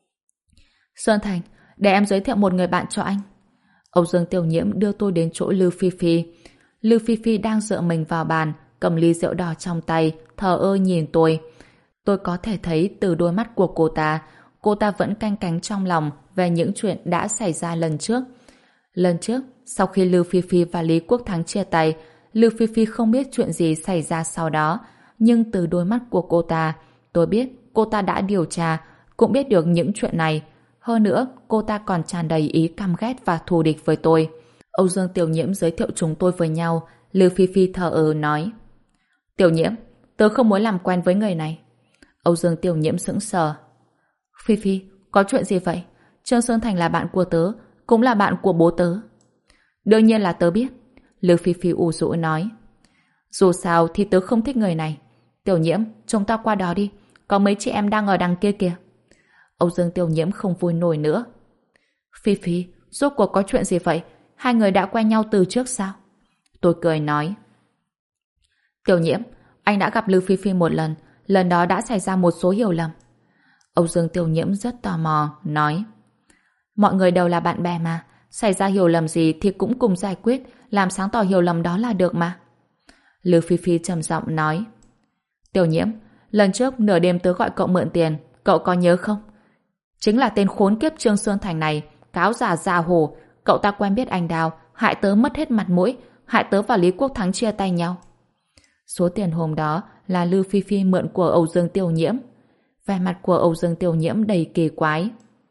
Sơn Thành, để em giới thiệu một người bạn cho anh. Âu Dương Tiểu Nhiễm đưa tôi đến chỗ Lưu Phi Phi. Lưu Phi Phi đang dựa mình vào bàn, cầm ly rượu đỏ trong tay, thờ ơ nhìn tôi. Tôi có thể thấy từ đôi mắt của cô ta vẫn canh cánh trong lòng về những chuyện đã xảy ra lần trước. Lần trước, sau khi Lưu Phi Phi và Lý Quốc Thắng chia tay, Lưu Phi Phi không biết chuyện gì xảy ra sau đó, nhưng từ đôi mắt của cô ta, tôi biết cô ta đã điều tra, cũng biết được những chuyện này. Hơn nữa, cô ta còn tràn đầy ý căm ghét và thù địch với tôi. Âu Dương Tiểu Nhiễm giới thiệu chúng tôi với nhau. Lưu Phi Phi thờ ơ nói. Tiểu Nhiễm, tớ không muốn làm quen với người này. Âu Dương Tiểu Nhiễm sững sờ. Phi Phi, có chuyện gì vậy? Trương Sơn Thành là bạn của tớ, cũng là bạn của bố tớ. Đương nhiên là tớ biết. Lưu Phi Phi ủ rũ nói. Dù sao thì tớ không thích người này. Tiểu Nhiễm, chúng ta qua đó đi. Có mấy chị em đang ở đằng kia kìa. Âu Dương Tiểu Nhiễm không vui nổi nữa. Phi Phi, rốt cuộc có chuyện gì vậy? Hai người đã quen nhau từ trước sao? Tôi cười nói. Tiểu Nhiễm, anh đã gặp Lưu Phi Phi một lần. Lần đó đã xảy ra một số hiểu lầm. Âu Dương Tiểu Nhiễm rất tò mò, nói. Mọi người đều là bạn bè mà. Xảy ra hiểu lầm gì thì cũng cùng giải quyết, làm sáng tỏ hiểu lầm đó là được mà. Lưu Phi Phi trầm giọng nói. Tiểu Nhiễm, lần trước nửa đêm tớ gọi cậu mượn tiền, cậu có nhớ không? Chính là tên khốn kiếp Trương Sơn Thành này, cáo giả già hồ. Cậu ta quen biết anh Đào, hại tớ mất hết mặt mũi, hại tớ và Lý Quốc Thắng chia tay nhau. Số tiền hôm đó là Lưu Phi Phi mượn của Âu Dương Tiểu Nhiễm. Vẻ mặt của Âu Dương Tiểu Nhiễm đầy kỳ quái.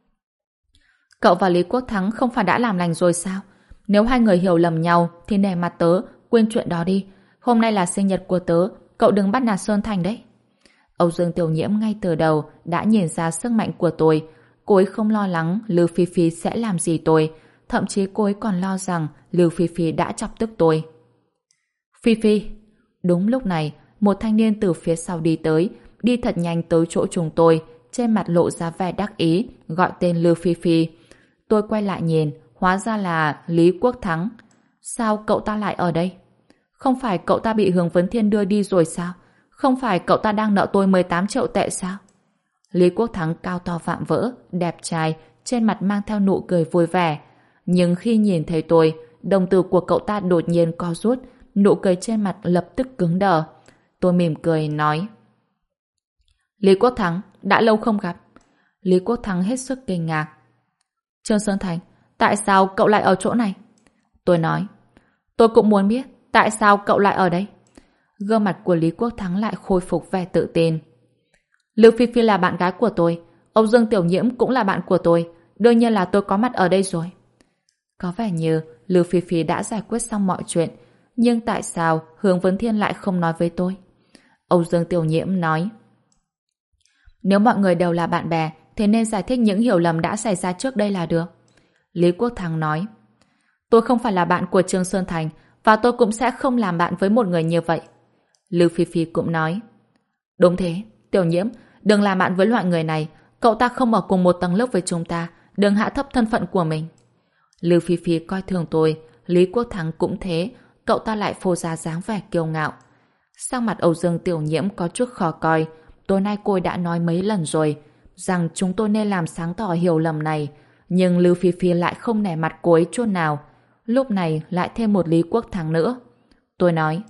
Cậu và Lý Quốc Thắng không phải đã làm lành rồi sao? Nếu hai người hiểu lầm nhau thì nể mặt tớ, quên chuyện đó đi. Hôm nay là sinh nhật của tớ, cậu đừng bắt nạt Sơn Thành đấy. Âu Dương Tiểu Nhiễm ngay từ đầu đã nhìn ra sức mạnh của tôi. Cô ấy không lo lắng Lưu Phi Phi sẽ làm gì tôi. Thậm chí cô ấy còn lo rằng Lưu Phi Phi đã chọc tức tôi. Phi Phi. Đúng lúc này, một thanh niên từ phía sau đi tới, đi thật nhanh tới chỗ chúng tôi, trên mặt lộ ra vẻ đắc ý, gọi tên Lưu Phi Phi. Tôi quay lại nhìn, hóa ra là Lý Quốc Thắng. Sao cậu ta lại ở đây? Không phải cậu ta bị Hướng Vấn Thiên đưa đi rồi sao? Không phải cậu ta đang nợ tôi 18 triệu tệ sao? Lý Quốc Thắng cao to vạm vỡ, đẹp trai, trên mặt mang theo nụ cười vui vẻ. Nhưng khi nhìn thấy tôi, đồng tử của cậu ta đột nhiên co rút, nụ cười trên mặt lập tức cứng đờ. Tôi mỉm cười nói: Lý Quốc Thắng, đã lâu không gặp. Lý Quốc Thắng hết sức kinh ngạc. Trương Sơn Thành, tại sao cậu lại ở chỗ này? Tôi nói: Tôi cũng muốn biết, tại sao cậu lại ở đây? Gương mặt của Lý Quốc Thắng lại khôi phục vẻ tự tin. Lưu Phi Phi là bạn gái của tôi, Âu Dương Tiểu Nhiễm cũng là bạn của tôi, đương nhiên là tôi có mặt ở đây rồi. Có vẻ như Lưu Phi Phi đã giải quyết xong mọi chuyện, nhưng tại sao Hướng Vấn Thiên lại không nói với tôi? Âu Dương Tiểu Nhiễm nói: Nếu mọi người đều là bạn bè thì nên giải thích những hiểu lầm đã xảy ra trước đây là được. Lý Quốc Thắng nói: Tôi không phải là bạn của Trương Sơn Thành và tôi cũng sẽ không làm bạn với một người như vậy. Lưu Phi Phi cũng nói: Đúng thế, Tiểu Nhiễm, đừng làm bạn với loại người này, cậu ta không ở cùng một tầng lớp với chúng ta, đừng hạ thấp thân phận của mình. Lưu Phi Phi coi thường tôi, Lý Quốc Thắng cũng thế, cậu ta lại phô ra dáng vẻ kiêu ngạo. Sang mặt Âu Dương Tiểu Nhiễm có chút khó coi, tối nay cô đã nói mấy lần rồi rằng chúng tôi nên làm sáng tỏ hiểu lầm này, nhưng Lưu Phi Phi lại không nể mặt cô ấy chút nào. Lúc này lại thêm một Lý Quốc Thắng nữa. Tôi nói: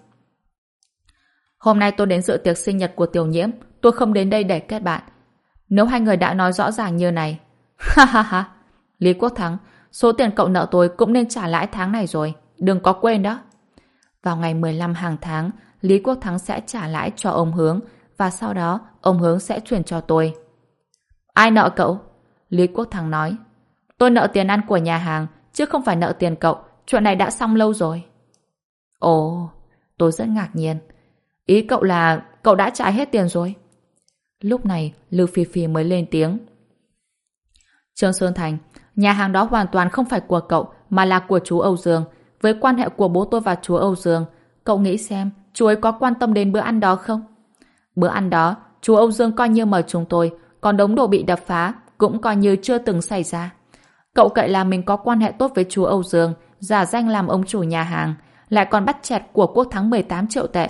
Hôm nay tôi đến dự tiệc sinh nhật của Tiểu Nhiễm, tôi không đến đây để kết bạn. Nếu hai người đã nói rõ ràng như này, ha ha ha. Lý Quốc Thắng, số tiền cậu nợ tôi cũng nên trả lãi tháng này rồi, đừng có quên đó. Vào ngày 15 hàng tháng, Lý Quốc Thắng sẽ trả lãi cho ông Hướng và sau đó ông Hướng sẽ chuyển cho tôi. Ai nợ cậu? Lý Quốc Thắng nói: Tôi nợ tiền ăn của nhà hàng, chứ không phải nợ tiền cậu, chuyện này đã xong lâu rồi. Ồ, tôi rất ngạc nhiên. Ý cậu là cậu đã trả hết tiền rồi? Lúc này, Lưu Phi Phi mới lên tiếng: Trương Sơn Thành, nhà hàng đó hoàn toàn không phải của cậu mà là của chú Âu Dương. Với quan hệ của bố tôi và chú Âu Dương, cậu nghĩ xem chú ấy có quan tâm đến bữa ăn đó không? Bữa ăn đó, chú Âu Dương coi như mời chúng tôi, còn đống đồ bị đập phá cũng coi như chưa từng xảy ra. Cậu cậy là mình có quan hệ tốt với chú Âu Dương, giả danh làm ông chủ nhà hàng, lại còn bắt chẹt của Quốc Thắng 18 triệu tệ.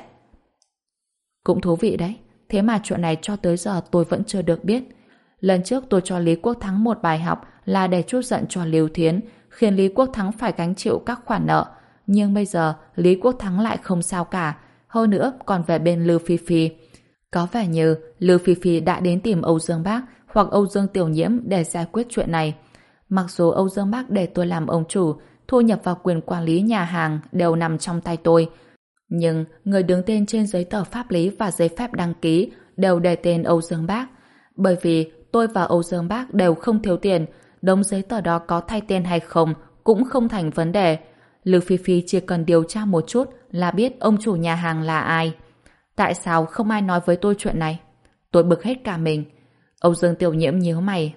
Cũng thú vị đấy, thế mà chuyện này cho tới giờ tôi vẫn chưa được biết. Lần trước tôi cho Lý Quốc Thắng một bài học là để trút giận cho Lưu Thiến, khiến Lý Quốc Thắng phải gánh chịu các khoản nợ. Nhưng bây giờ Lý Quốc Thắng lại không sao cả, hơn nữa còn về bên Lưu Phi Phi. Có vẻ như Lưu Phi Phi đã đến tìm Âu Dương Bác hoặc Âu Dương Tiểu Nhiễm để giải quyết chuyện này. Mặc dù Âu Dương Bác để tôi làm ông chủ, thu nhập và quyền quản lý nhà hàng đều nằm trong tay tôi, nhưng người đứng tên trên giấy tờ pháp lý và giấy phép đăng ký đều đề tên Âu Dương Bác. Bởi vì tôi và Âu Dương Bác đều không thiếu tiền, đống giấy tờ đó có thay tên hay không cũng không thành vấn đề. Lưu Phi Phi chỉ cần điều tra một chút là biết ông chủ nhà hàng là ai. Tại sao không ai nói với tôi chuyện này? Tôi bực hết cả mình. Âu Dương Tiểu Nhiễm nhíu mày.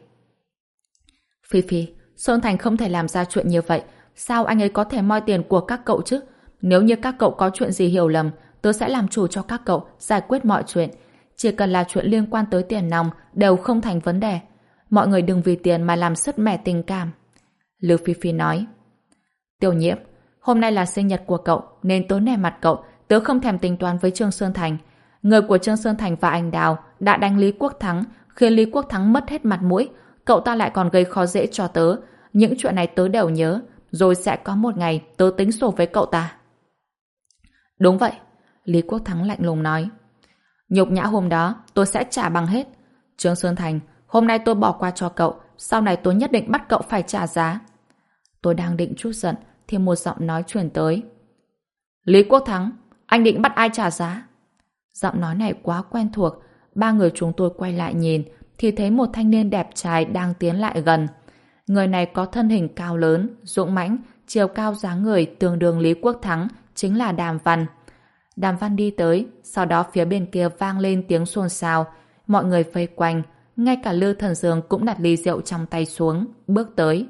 Phi Phi, Sơn Thành không thể làm ra chuyện như vậy. Sao anh ấy có thể moi tiền của các cậu chứ? Nếu như các cậu có chuyện gì hiểu lầm, tớ sẽ làm chủ cho các cậu, giải quyết mọi chuyện. Chỉ cần là chuyện liên quan tới tiền nong đều không thành vấn đề. Mọi người đừng vì tiền mà làm sứt mẻ tình cảm. Lưu Phi Phi nói. Tiểu Nhiễm, hôm nay là sinh nhật của cậu, nên tớ nể mặt cậu, tớ không thèm tính toán với Trương Sơn Thành. Người của Trương Sơn Thành và anh Đào đã đánh Lý Quốc Thắng, khiến Lý Quốc Thắng mất hết mặt mũi. Cậu ta lại còn gây khó dễ cho tớ. Những chuyện này tớ đều nhớ, rồi sẽ có một ngày tớ tính sổ với cậu ta. Đúng vậy, Lý Quốc Thắng lạnh lùng nói. Nhục nhã hôm đó tôi sẽ trả bằng hết. Trương Sơn Thành, hôm nay tôi bỏ qua cho cậu, sau này tôi nhất định bắt cậu phải trả giá. Tôi đang định trút giận thì một giọng nói truyền tới. Lý Quốc Thắng, anh định bắt ai trả giá? Giọng nói này quá quen thuộc. Ba người chúng tôi quay lại nhìn thì thấy một thanh niên đẹp trai đang tiến lại gần. Người này có thân hình cao lớn, dũng mãnh, chiều cao dáng người tương đương Lý Quốc Thắng, chính là Đàm Văn. Đàm Văn đi tới, sau đó phía bên kia vang lên tiếng xôn xao. Mọi người vây quanh, ngay cả Lư Thần Dương cũng đặt ly rượu trong tay xuống, bước tới.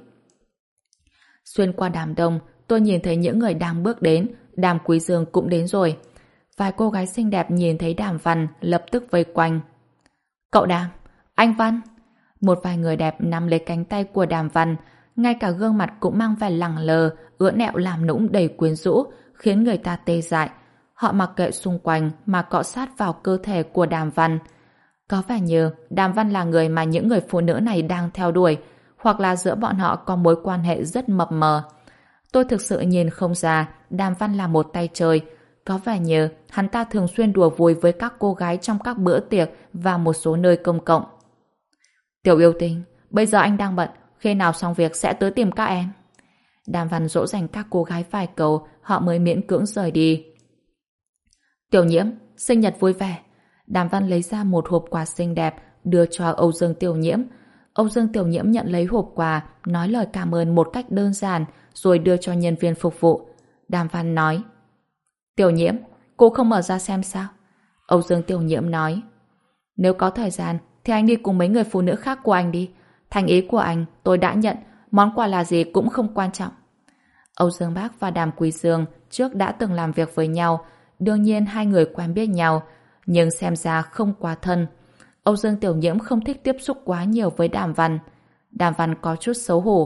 Xuyên qua đám đông, tôi nhìn thấy những người đang bước đến, Đàm Quý Dương cũng đến rồi. Vài cô gái xinh đẹp nhìn thấy Đàm Văn lập tức vây quanh. Cậu Đàm, anh Văn. Một vài người đẹp nắm lấy cánh tay của Đàm Văn, ngay cả gương mặt cũng mang vẻ lẳng lờ, ưỡn ẹo làm nũng đầy quyến rũ, khiến người ta tê dại. Họ mặc kệ xung quanh mà cọ sát vào cơ thể của Đàm Văn. Có vẻ như Đàm Văn là người mà những người phụ nữ này đang theo đuổi, hoặc là giữa bọn họ có mối quan hệ rất mập mờ. Tôi thực sự nhìn không ra Đàm Văn là một tay chơi. Có vẻ như hắn ta thường xuyên đùa vui với các cô gái trong các bữa tiệc và một số nơi công cộng. Tiểu yêu tinh, bây giờ anh đang bận, khi nào xong việc sẽ tới tìm các em. Đàm Văn dỗ dành các cô gái vài câu, họ mới miễn cưỡng rời đi. Tiểu Nhiễm, sinh nhật vui vẻ. Đàm Văn lấy ra một hộp quà xinh đẹp, đưa cho Âu Dương Tiểu Nhiễm. Âu Dương Tiểu Nhiễm nhận lấy hộp quà, nói lời cảm ơn một cách đơn giản, rồi đưa cho nhân viên phục vụ. Đàm Văn nói, Tiểu Nhiễm, cô không mở ra xem sao? Âu Dương Tiểu Nhiễm nói, nếu có thời gian, thì anh đi cùng mấy người phụ nữ khác của anh đi. Thành ý của anh, tôi đã nhận, món quà là gì cũng không quan trọng. Âu Dương Bác và Đàm Quý Dương trước đã từng làm việc với nhau, đương nhiên hai người quen biết nhau, nhưng xem ra không quá thân. Âu Dương Tiểu Nhiễm không thích tiếp xúc quá nhiều với Đàm Văn. Đàm Văn có chút xấu hổ.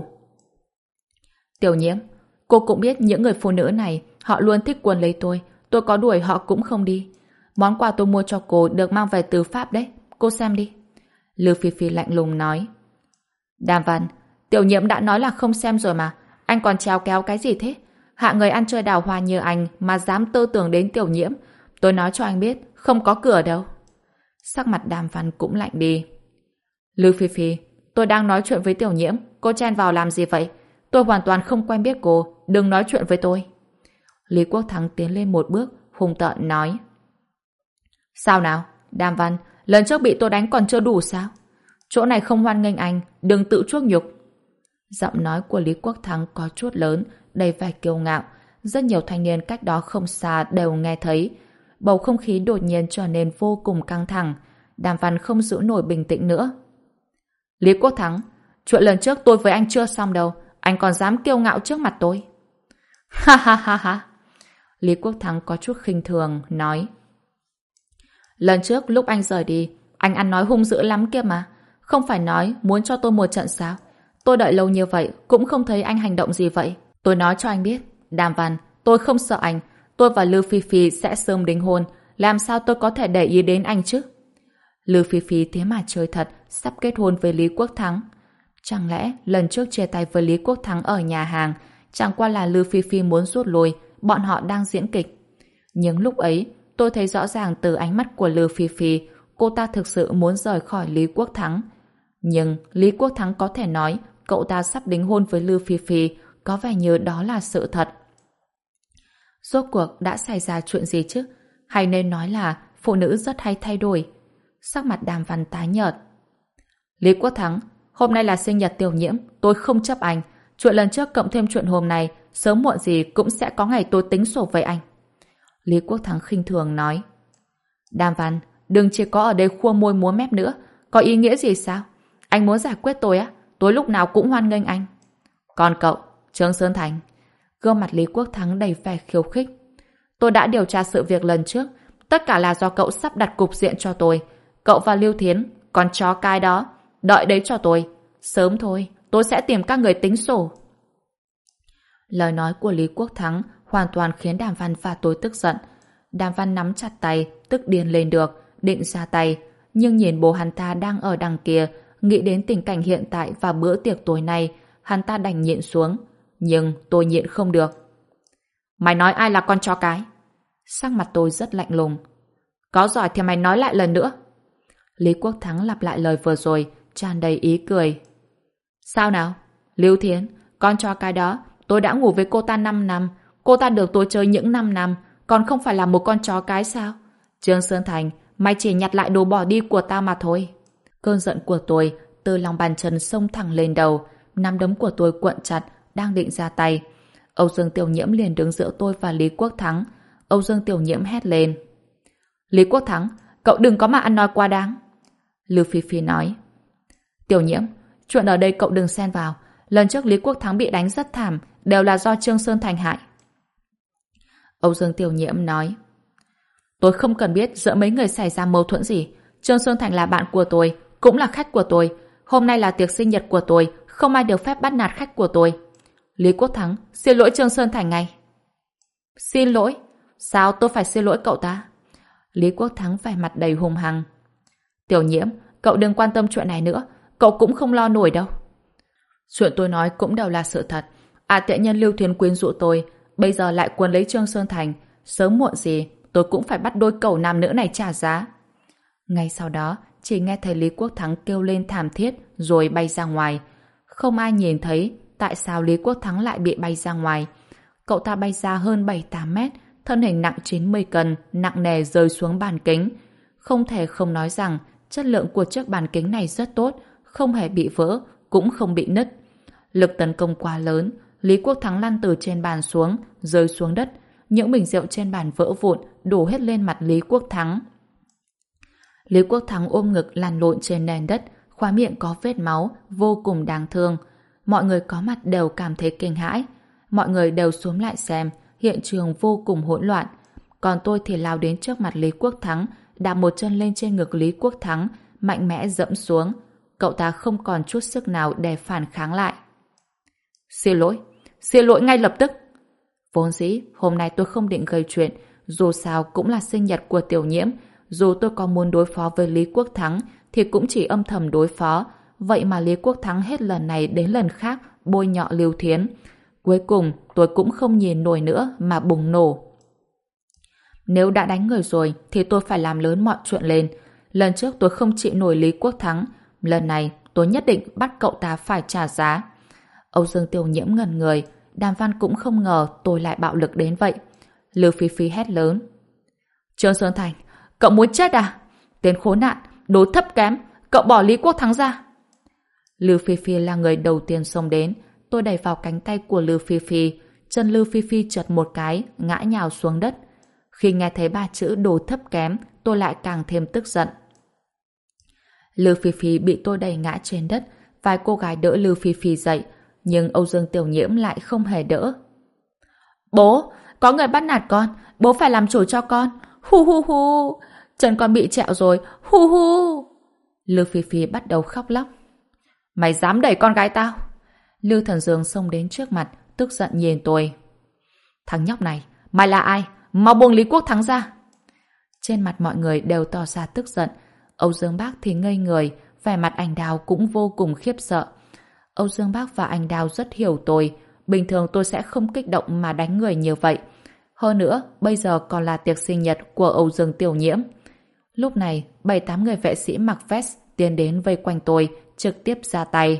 Tiểu Nhiễm, cô cũng biết những người phụ nữ này, họ luôn thích quấn lấy tôi có đuổi họ cũng không đi. Món quà tôi mua cho cô được mang về từ Pháp đấy, cô xem đi. Lưu Phi Phi lạnh lùng nói. Đàm Văn, Tiểu Nhiễm đã nói là không xem rồi mà, anh còn trèo kéo cái gì thế? Hạ người ăn chơi đào hoa như anh mà dám tư tưởng đến Tiểu Nhiễm, tôi nói cho anh biết, không có cửa đâu. Sắc mặt Đàm Văn cũng lạnh đi. Lưu Phi Phi, tôi đang nói chuyện với Tiểu Nhiễm, cô chen vào làm gì vậy? Tôi hoàn toàn không quen biết cô, đừng nói chuyện với tôi. Lý Quốc Thắng tiến lên một bước, hung tợn nói. Sao nào, Đàm Văn, lần trước bị tôi đánh còn chưa đủ sao? Chỗ này không hoan nghênh anh, đừng tự chuốc nhục. Giọng nói của Lý Quốc Thắng có chút lớn, đầy vẻ kiêu ngạo. Rất nhiều thanh niên cách đó không xa đều nghe thấy. Bầu không khí đột nhiên trở nên vô cùng căng thẳng. Đàm Văn không giữ nổi bình tĩnh nữa. Lý Quốc Thắng, chuyện lần trước tôi với anh chưa xong đâu, anh còn dám kiêu ngạo trước mặt tôi. Ha ha ha ha. Lý Quốc Thắng có chút khinh thường, nói. Lần trước lúc anh rời đi, anh ăn nói hung dữ lắm kia mà. Không phải nói muốn cho tôi một trận sao? Tôi đợi lâu như vậy, cũng không thấy anh hành động gì vậy. Tôi nói cho anh biết, Đàm Văn, tôi không sợ anh. Tôi và Lưu Phi Phi sẽ sớm đính hôn. Làm sao tôi có thể để ý đến anh chứ? Lưu Phi Phi thế mà chơi thật, sắp kết hôn với Lý Quốc Thắng. Chẳng lẽ lần trước chia tay với Lý Quốc Thắng ở nhà hàng, chẳng qua là Lưu Phi Phi muốn rút lui, bọn họ đang diễn kịch. Nhưng lúc ấy, tôi thấy rõ ràng từ ánh mắt của Lưu Phi Phi, cô ta thực sự muốn rời khỏi Lý Quốc Thắng. Nhưng Lý Quốc Thắng có thể nói cậu ta sắp đính hôn với Lưu Phi Phi, có vẻ như đó là sự thật. Rốt cuộc đã xảy ra chuyện gì chứ? Hay nên nói là phụ nữ rất hay thay đổi. Sắc mặt Đàm Văn tái nhợt. Lý Quốc Thắng, hôm nay là sinh nhật Tiểu Nhiễm, tôi không chấp anh. Chuyện lần trước cộng thêm chuyện hôm nay, sớm muộn gì cũng sẽ có ngày tôi tính sổ với anh. Lý Quốc Thắng khinh thường nói. Đàm Văn, đừng chỉ có ở đây khua môi múa mép nữa. Có ý nghĩa gì sao? Anh muốn giải quyết tôi á? Tôi lúc nào cũng hoan nghênh anh. Còn cậu, Trương Sơn Thành. Gương mặt Lý Quốc Thắng đầy vẻ khiêu khích. Tôi đã điều tra sự việc lần trước. Tất cả là do cậu sắp đặt cục diện cho tôi. Cậu và Lưu Thiến, con chó cái đó, đợi đấy cho tôi. Sớm thôi, tôi sẽ tìm các người tính sổ. Lời nói của Lý Quốc Thắng hoàn toàn khiến Đàm Văn và tôi tức giận. Đàm Văn nắm chặt tay, tức điên lên được, định ra tay. Nhưng nhìn bố hắn ta đang ở đằng kia, nghĩ đến tình cảnh hiện tại và bữa tiệc tối nay, hắn ta đành nhịn xuống. Nhưng tôi nhịn không được. Mày nói ai là con chó cái? Sắc mặt tôi rất lạnh lùng. Có giỏi thì mày nói lại lần nữa. Lý Quốc Thắng lặp lại lời vừa rồi, tràn đầy ý cười. Sao nào? Lưu Thiến, con chó cái đó, tôi đã ngủ với cô ta 5 năm. Cô ta được tôi chơi những 5 năm, còn không phải là một con chó cái sao? Trương Sơn Thành, mày chỉ nhặt lại đồ bỏ đi của ta mà thôi. Cơn giận của tôi từ lòng bàn chân xông thẳng lên đầu, nắm đấm của tôi cuộn chặt, đang định ra tay. Âu Dương Tiểu Nhiễm liền đứng giữa tôi và Lý Quốc Thắng. Âu Dương Tiểu Nhiễm hét lên. Lý Quốc Thắng, cậu đừng có mà ăn nói quá đáng. Lưu Phi Phi nói. Tiểu Nhiễm, chuyện ở đây cậu đừng xen vào. Lần trước Lý Quốc Thắng bị đánh rất thảm, đều là do Trương Sơn Thành hại. Âu Dương Tiểu Nhiễm nói. Tôi không cần biết giữa mấy người xảy ra mâu thuẫn gì. Trương Sơn Thành là bạn của tôi, cũng là khách của tôi. Hôm nay là tiệc sinh nhật của tôi, không ai được phép bắt nạt khách của tôi. Lý Quốc Thắng, xin lỗi Trương Sơn Thành ngay. Xin lỗi? Sao tôi phải xin lỗi cậu ta? Lý Quốc Thắng vẻ mặt đầy hung hăng. Tiểu Nhiễm, cậu đừng quan tâm chuyện này nữa. Cậu cũng không lo nổi đâu. Chuyện tôi nói cũng đều là sự thật. Tiện nhân Lưu Thiến quyến rũ tôi, bây giờ lại cuốn lấy Trương Sơn Thành. Sớm muộn gì, tôi cũng phải bắt đôi cẩu nam nữ này trả giá. Ngay sau đó, chỉ nghe thấy Lý Quốc Thắng kêu lên thảm thiết rồi bay ra ngoài. Không ai nhìn thấy tại sao Lý Quốc Thắng lại bị bay ra ngoài. Cậu ta bay ra hơn 7-8 mét, thân hình nặng 90 cân, nặng nề rơi xuống bàn kính. Không thể không nói rằng chất lượng của chiếc bàn kính này rất tốt, không hề bị vỡ, cũng không bị nứt. Lực tấn công quá lớn, Lý Quốc Thắng lăn từ trên bàn xuống, rơi xuống đất. Những bình rượu trên bàn vỡ vụn, đổ hết lên mặt Lý Quốc Thắng. Lý Quốc Thắng ôm ngực lăn lộn trên nền đất, khóe miệng có vết máu, vô cùng đáng thương. Mọi người có mặt đều cảm thấy kinh hãi. Mọi người đều xúm lại xem, hiện trường vô cùng hỗn loạn. Còn tôi thì lao đến trước mặt Lý Quốc Thắng, đạp một chân lên trên ngực Lý Quốc Thắng, mạnh mẽ dẫm xuống. Cậu ta không còn chút sức nào để phản kháng lại. Xin lỗi ngay lập tức. Vốn dĩ, hôm nay tôi không định gây chuyện, dù sao cũng là sinh nhật của Tiểu Nhiễm, dù tôi có muốn đối phó với Lý Quốc Thắng thì cũng chỉ âm thầm đối phó. Vậy mà Lý Quốc Thắng hết lần này đến lần khác bôi nhọ Lưu Thiến. Cuối cùng tôi cũng không nhìn nổi nữa mà bùng nổ. Nếu đã đánh người rồi thì tôi phải làm lớn mọi chuyện lên. Lần trước tôi không chịu nổi Lý Quốc Thắng, lần này tôi nhất định bắt cậu ta phải trả giá. Âu Dương Tiểu Nhiễm ngẩn người, Đàm Văn cũng không ngờ tôi lại bạo lực đến vậy. Lưu Phi Phi hét lớn. Trương Sơn Thành, cậu muốn chết à? Tên khốn nạn, đồ thấp kém, cậu bỏ Lý Quốc Thắng ra. Lưu Phi Phi là người đầu tiên xông đến, tôi đẩy vào cánh tay của Lưu Phi Phi, chân Lưu Phi Phi chật một cái, ngã nhào xuống đất. Khi nghe thấy ba chữ đồ thấp kém, tôi lại càng thêm tức giận. Lưu Phi Phi bị tôi đẩy ngã trên đất, vài cô gái đỡ Lưu Phi Phi dậy, nhưng Âu Dương Tiểu Nhiễm lại không hề đỡ. Bố, có người bắt nạt con, bố phải làm chủ cho con. Hu hu hu, chân con bị trẹo rồi, hu hu. Lưu Phi Phi bắt đầu khóc lóc. Mày dám đẩy con gái tao? Lưu Thần Dương xông đến trước mặt, tức giận nhìn tôi. Thằng nhóc này, mày là ai? Mau buông Lý Quốc Thắng ra. Trên mặt mọi người đều tỏ ra tức giận. Âu Dương Bác thì ngây người, vẻ mặt anh Đào cũng vô cùng khiếp sợ. Âu Dương Bác và anh Đào rất hiểu tôi. Bình thường tôi sẽ không kích động mà đánh người như vậy. Hơn nữa, bây giờ còn là tiệc sinh nhật của Âu Dương Tiểu Nhiễm. Lúc này, 7-8 người vệ sĩ mặc vest tiến đến vây quanh tôi, trực tiếp ra tay.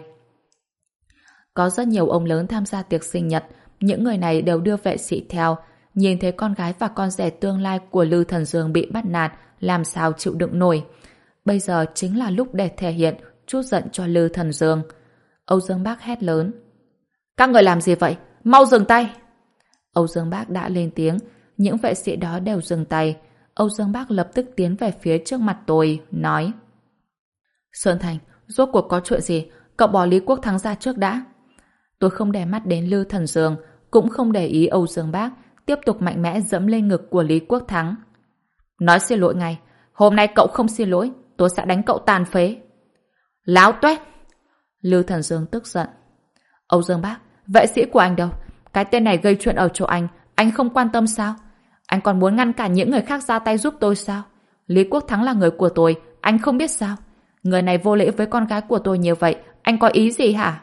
Có rất nhiều ông lớn tham gia tiệc sinh nhật, những người này đều đưa vệ sĩ theo. Nhìn thấy con gái và con rể tương lai của Lưu Thần Dương bị bắt nạt, làm sao chịu đựng nổi. Bây giờ chính là lúc để thể hiện chút giận cho Lưu Thần Dương. Âu Dương Bác hét lớn. Các người làm gì vậy? Mau dừng tay! Âu Dương Bác đã lên tiếng, những vệ sĩ đó đều dừng tay. Âu Dương Bác lập tức tiến về phía trước mặt tôi, nói. Sơn Thành, rốt cuộc có chuyện gì? Cậu bỏ Lý Quốc Thắng ra trước đã. Tôi không để mắt đến Lưu Thần Dương, cũng không để ý Âu Dương Bác, tiếp tục mạnh mẽ dẫm lên ngực của Lý Quốc Thắng. Nói xin lỗi ngay, hôm nay cậu không xin lỗi, tôi sẽ đánh cậu tàn phế. Láo tuét! Lưu Thần Dương tức giận. Âu Dương Bác, vệ sĩ của anh đâu? Cái tên này gây chuyện ở chỗ anh không quan tâm sao? Anh còn muốn ngăn cản những người khác ra tay giúp tôi sao? Lý Quốc Thắng là người của tôi, anh không biết sao? Người này vô lễ với con gái của tôi như vậy, anh có ý gì hả?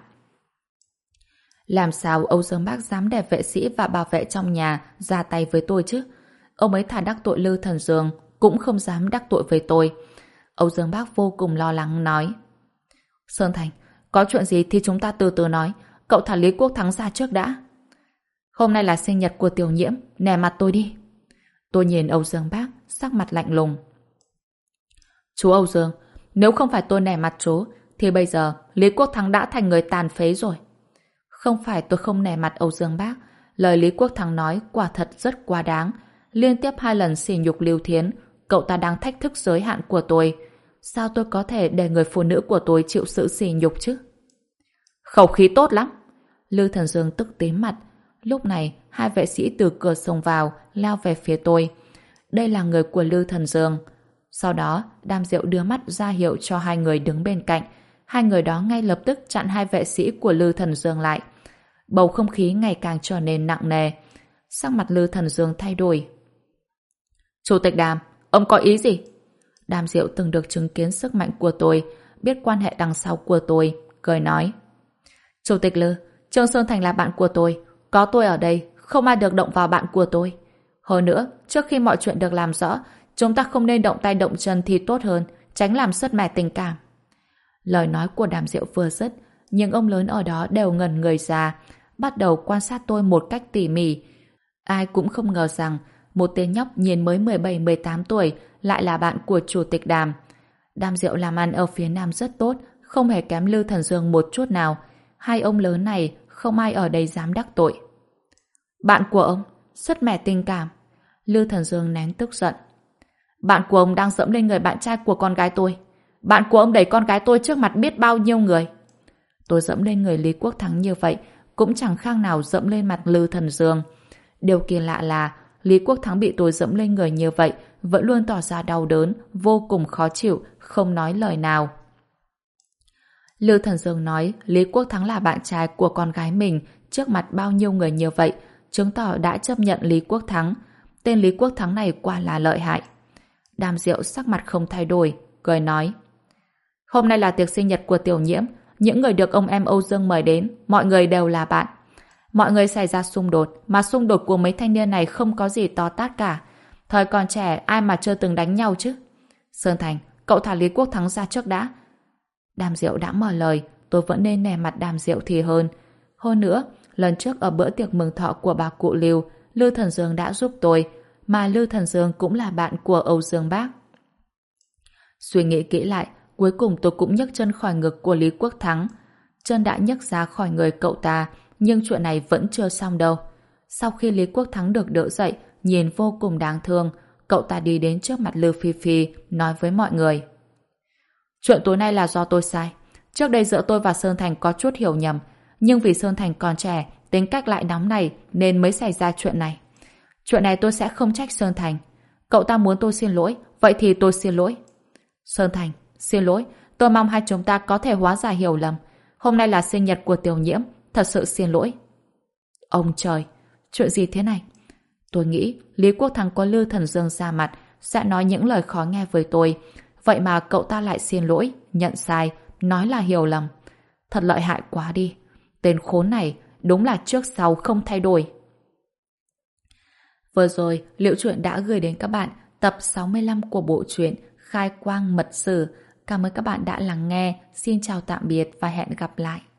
Làm sao Âu Dương Bác dám để vệ sĩ và bảo vệ trong nhà ra tay với tôi chứ? Ông ấy thà đắc tội Lưu Thần Dương cũng không dám đắc tội với tôi. Âu Dương Bác vô cùng lo lắng nói. Sơn Thành, có chuyện gì thì chúng ta từ từ nói. Cậu thả Lý Quốc Thắng ra trước đã. Hôm nay là sinh nhật của Tiểu Nhiễm, nể mặt tôi đi. Tôi nhìn Âu Dương Bác, sắc mặt lạnh lùng. Chú Âu Dương, nếu không phải tôi nể mặt chú, thì bây giờ Lý Quốc Thắng đã thành người tàn phế rồi. Không phải tôi không nể mặt Âu Dương Bác, lời Lý Quốc Thắng nói quả thật rất quá đáng. Liên tiếp 2 lần sỉ nhục Lưu Thiến, cậu ta đang thách thức giới hạn của tôi. Sao tôi có thể để người phụ nữ của tôi chịu sự sỉ nhục chứ? Khẩu khí tốt lắm. Lưu Thần Dương tức tím mặt. Lúc này, 2 vệ sĩ từ cửa xông vào, lao về phía tôi. Đây là người của Lưu Thần Dương. Sau đó, Đàm Diệu đưa mắt ra hiệu cho 2 người đứng bên cạnh. 2 người đó ngay lập tức chặn 2 vệ sĩ của Lưu Thần Dương lại. Bầu không khí ngày càng trở nên nặng nề. Sắc mặt Lưu Thần Dương thay đổi. Chủ tịch Đàm, ông có ý gì? Đàm Diệu từng được chứng kiến sức mạnh của tôi, biết quan hệ đằng sau của tôi, cười nói. Chủ tịch Lư, Trương Sơn Thành là bạn của tôi, có tôi ở đây, không ai được động vào bạn của tôi. Hơn nữa, trước khi mọi chuyện được làm rõ, chúng ta không nên động tay động chân thì tốt hơn, tránh làm sứt mẻ tình cảm. Lời nói của Đàm Diệu vừa dứt, những ông lớn ở đó đều ngẩn người ra, bắt đầu quan sát tôi một cách tỉ mỉ. Ai cũng không ngờ rằng một tên nhóc nhìn mới 17-18 tuổi lại là bạn của Chủ tịch Đàm. Đàm Diệu làm ăn ở phía Nam rất tốt, không hề kém Lư Thần Dương một chút nào. Hai ông lớn này không ai ở đây dám đắc tội. Bạn của ông, sứt mẻ tình cảm. Lư Thần Dương nén tức giận. Bạn của ông đang dẫm lên người bạn trai của con gái tôi. Bạn của ông đẩy con gái tôi trước mặt biết bao nhiêu người. Tôi dẫm lên người Lý Quốc Thắng như vậy cũng chẳng khác nào dẫm lên mặt Lư Thần Dương. Điều kỳ lạ là Lý Quốc Thắng bị tôi dẫm lên người như vậy vẫn luôn tỏ ra đau đớn, vô cùng khó chịu, không nói lời nào. Lư Thần Dương nói Lý Quốc Thắng là bạn trai của con gái mình trước mặt bao nhiêu người như vậy, chứng tỏ đã chấp nhận Lý Quốc Thắng. Tên Lý Quốc Thắng này quả là lợi hại. Đàm Diệu sắc mặt không thay đổi, cười nói. Hôm nay là tiệc sinh nhật của Tiểu Nhiễm, những người được ông em Âu Dương mời đến, mọi người đều là bạn. Mọi người xảy ra xung đột, mà xung đột của mấy thanh niên này không có gì to tát cả. Thời còn trẻ, ai mà chưa từng đánh nhau chứ? Sơn Thành, cậu thả Lý Quốc Thắng ra trước đã. Đàm Diệu đã mở lời, tôi vẫn nên nể mặt Đàm Diệu thì hơn. Hơn nữa, lần trước ở bữa tiệc mừng thọ của bà cụ Lưu, Lư Thần Dương đã giúp tôi, mà Lư Thần Dương cũng là bạn của Âu Dương Bác. Suy nghĩ kỹ lại, cuối cùng tôi cũng nhấc chân khỏi ngực của Lý Quốc Thắng. Chân đã nhấc ra khỏi người cậu ta, nhưng chuyện này vẫn chưa xong đâu. Sau khi Lý Quốc Thắng được đỡ dậy, nhìn vô cùng đáng thương, cậu ta đi đến trước mặt Lư Phi Phi, nói với mọi người. Chuyện tối nay là do tôi sai. Trước đây giữa tôi và Sơn Thành có chút hiểu nhầm, nhưng vì Sơn Thành còn trẻ, tính cách lại nóng này nên mới xảy ra chuyện này. Chuyện này tôi sẽ không trách Sơn Thành. Cậu ta muốn tôi xin lỗi, vậy thì tôi xin lỗi. Sơn Thành, xin lỗi, tôi mong hai chúng ta có thể hóa giải hiểu lầm. Hôm nay là sinh nhật của Tiểu Nhiễm, thật sự xin lỗi. Ông trời, chuyện gì thế này? Tôi nghĩ Lý Quốc Thắng có Lư Thần Dương ra mặt sẽ nói những lời khó nghe với tôi. Vậy mà cậu ta lại xin lỗi, nhận sai, nói là hiểu lầm. Thật lợi hại quá đi. Tên khốn này đúng là trước sau không thay đổi. Vừa rồi, Liễu Chuyện đã gửi đến các bạn tập 65 của bộ truyện Khai Quang Mật Sử. Cảm ơn các bạn đã lắng nghe. Xin chào tạm biệt và hẹn gặp lại.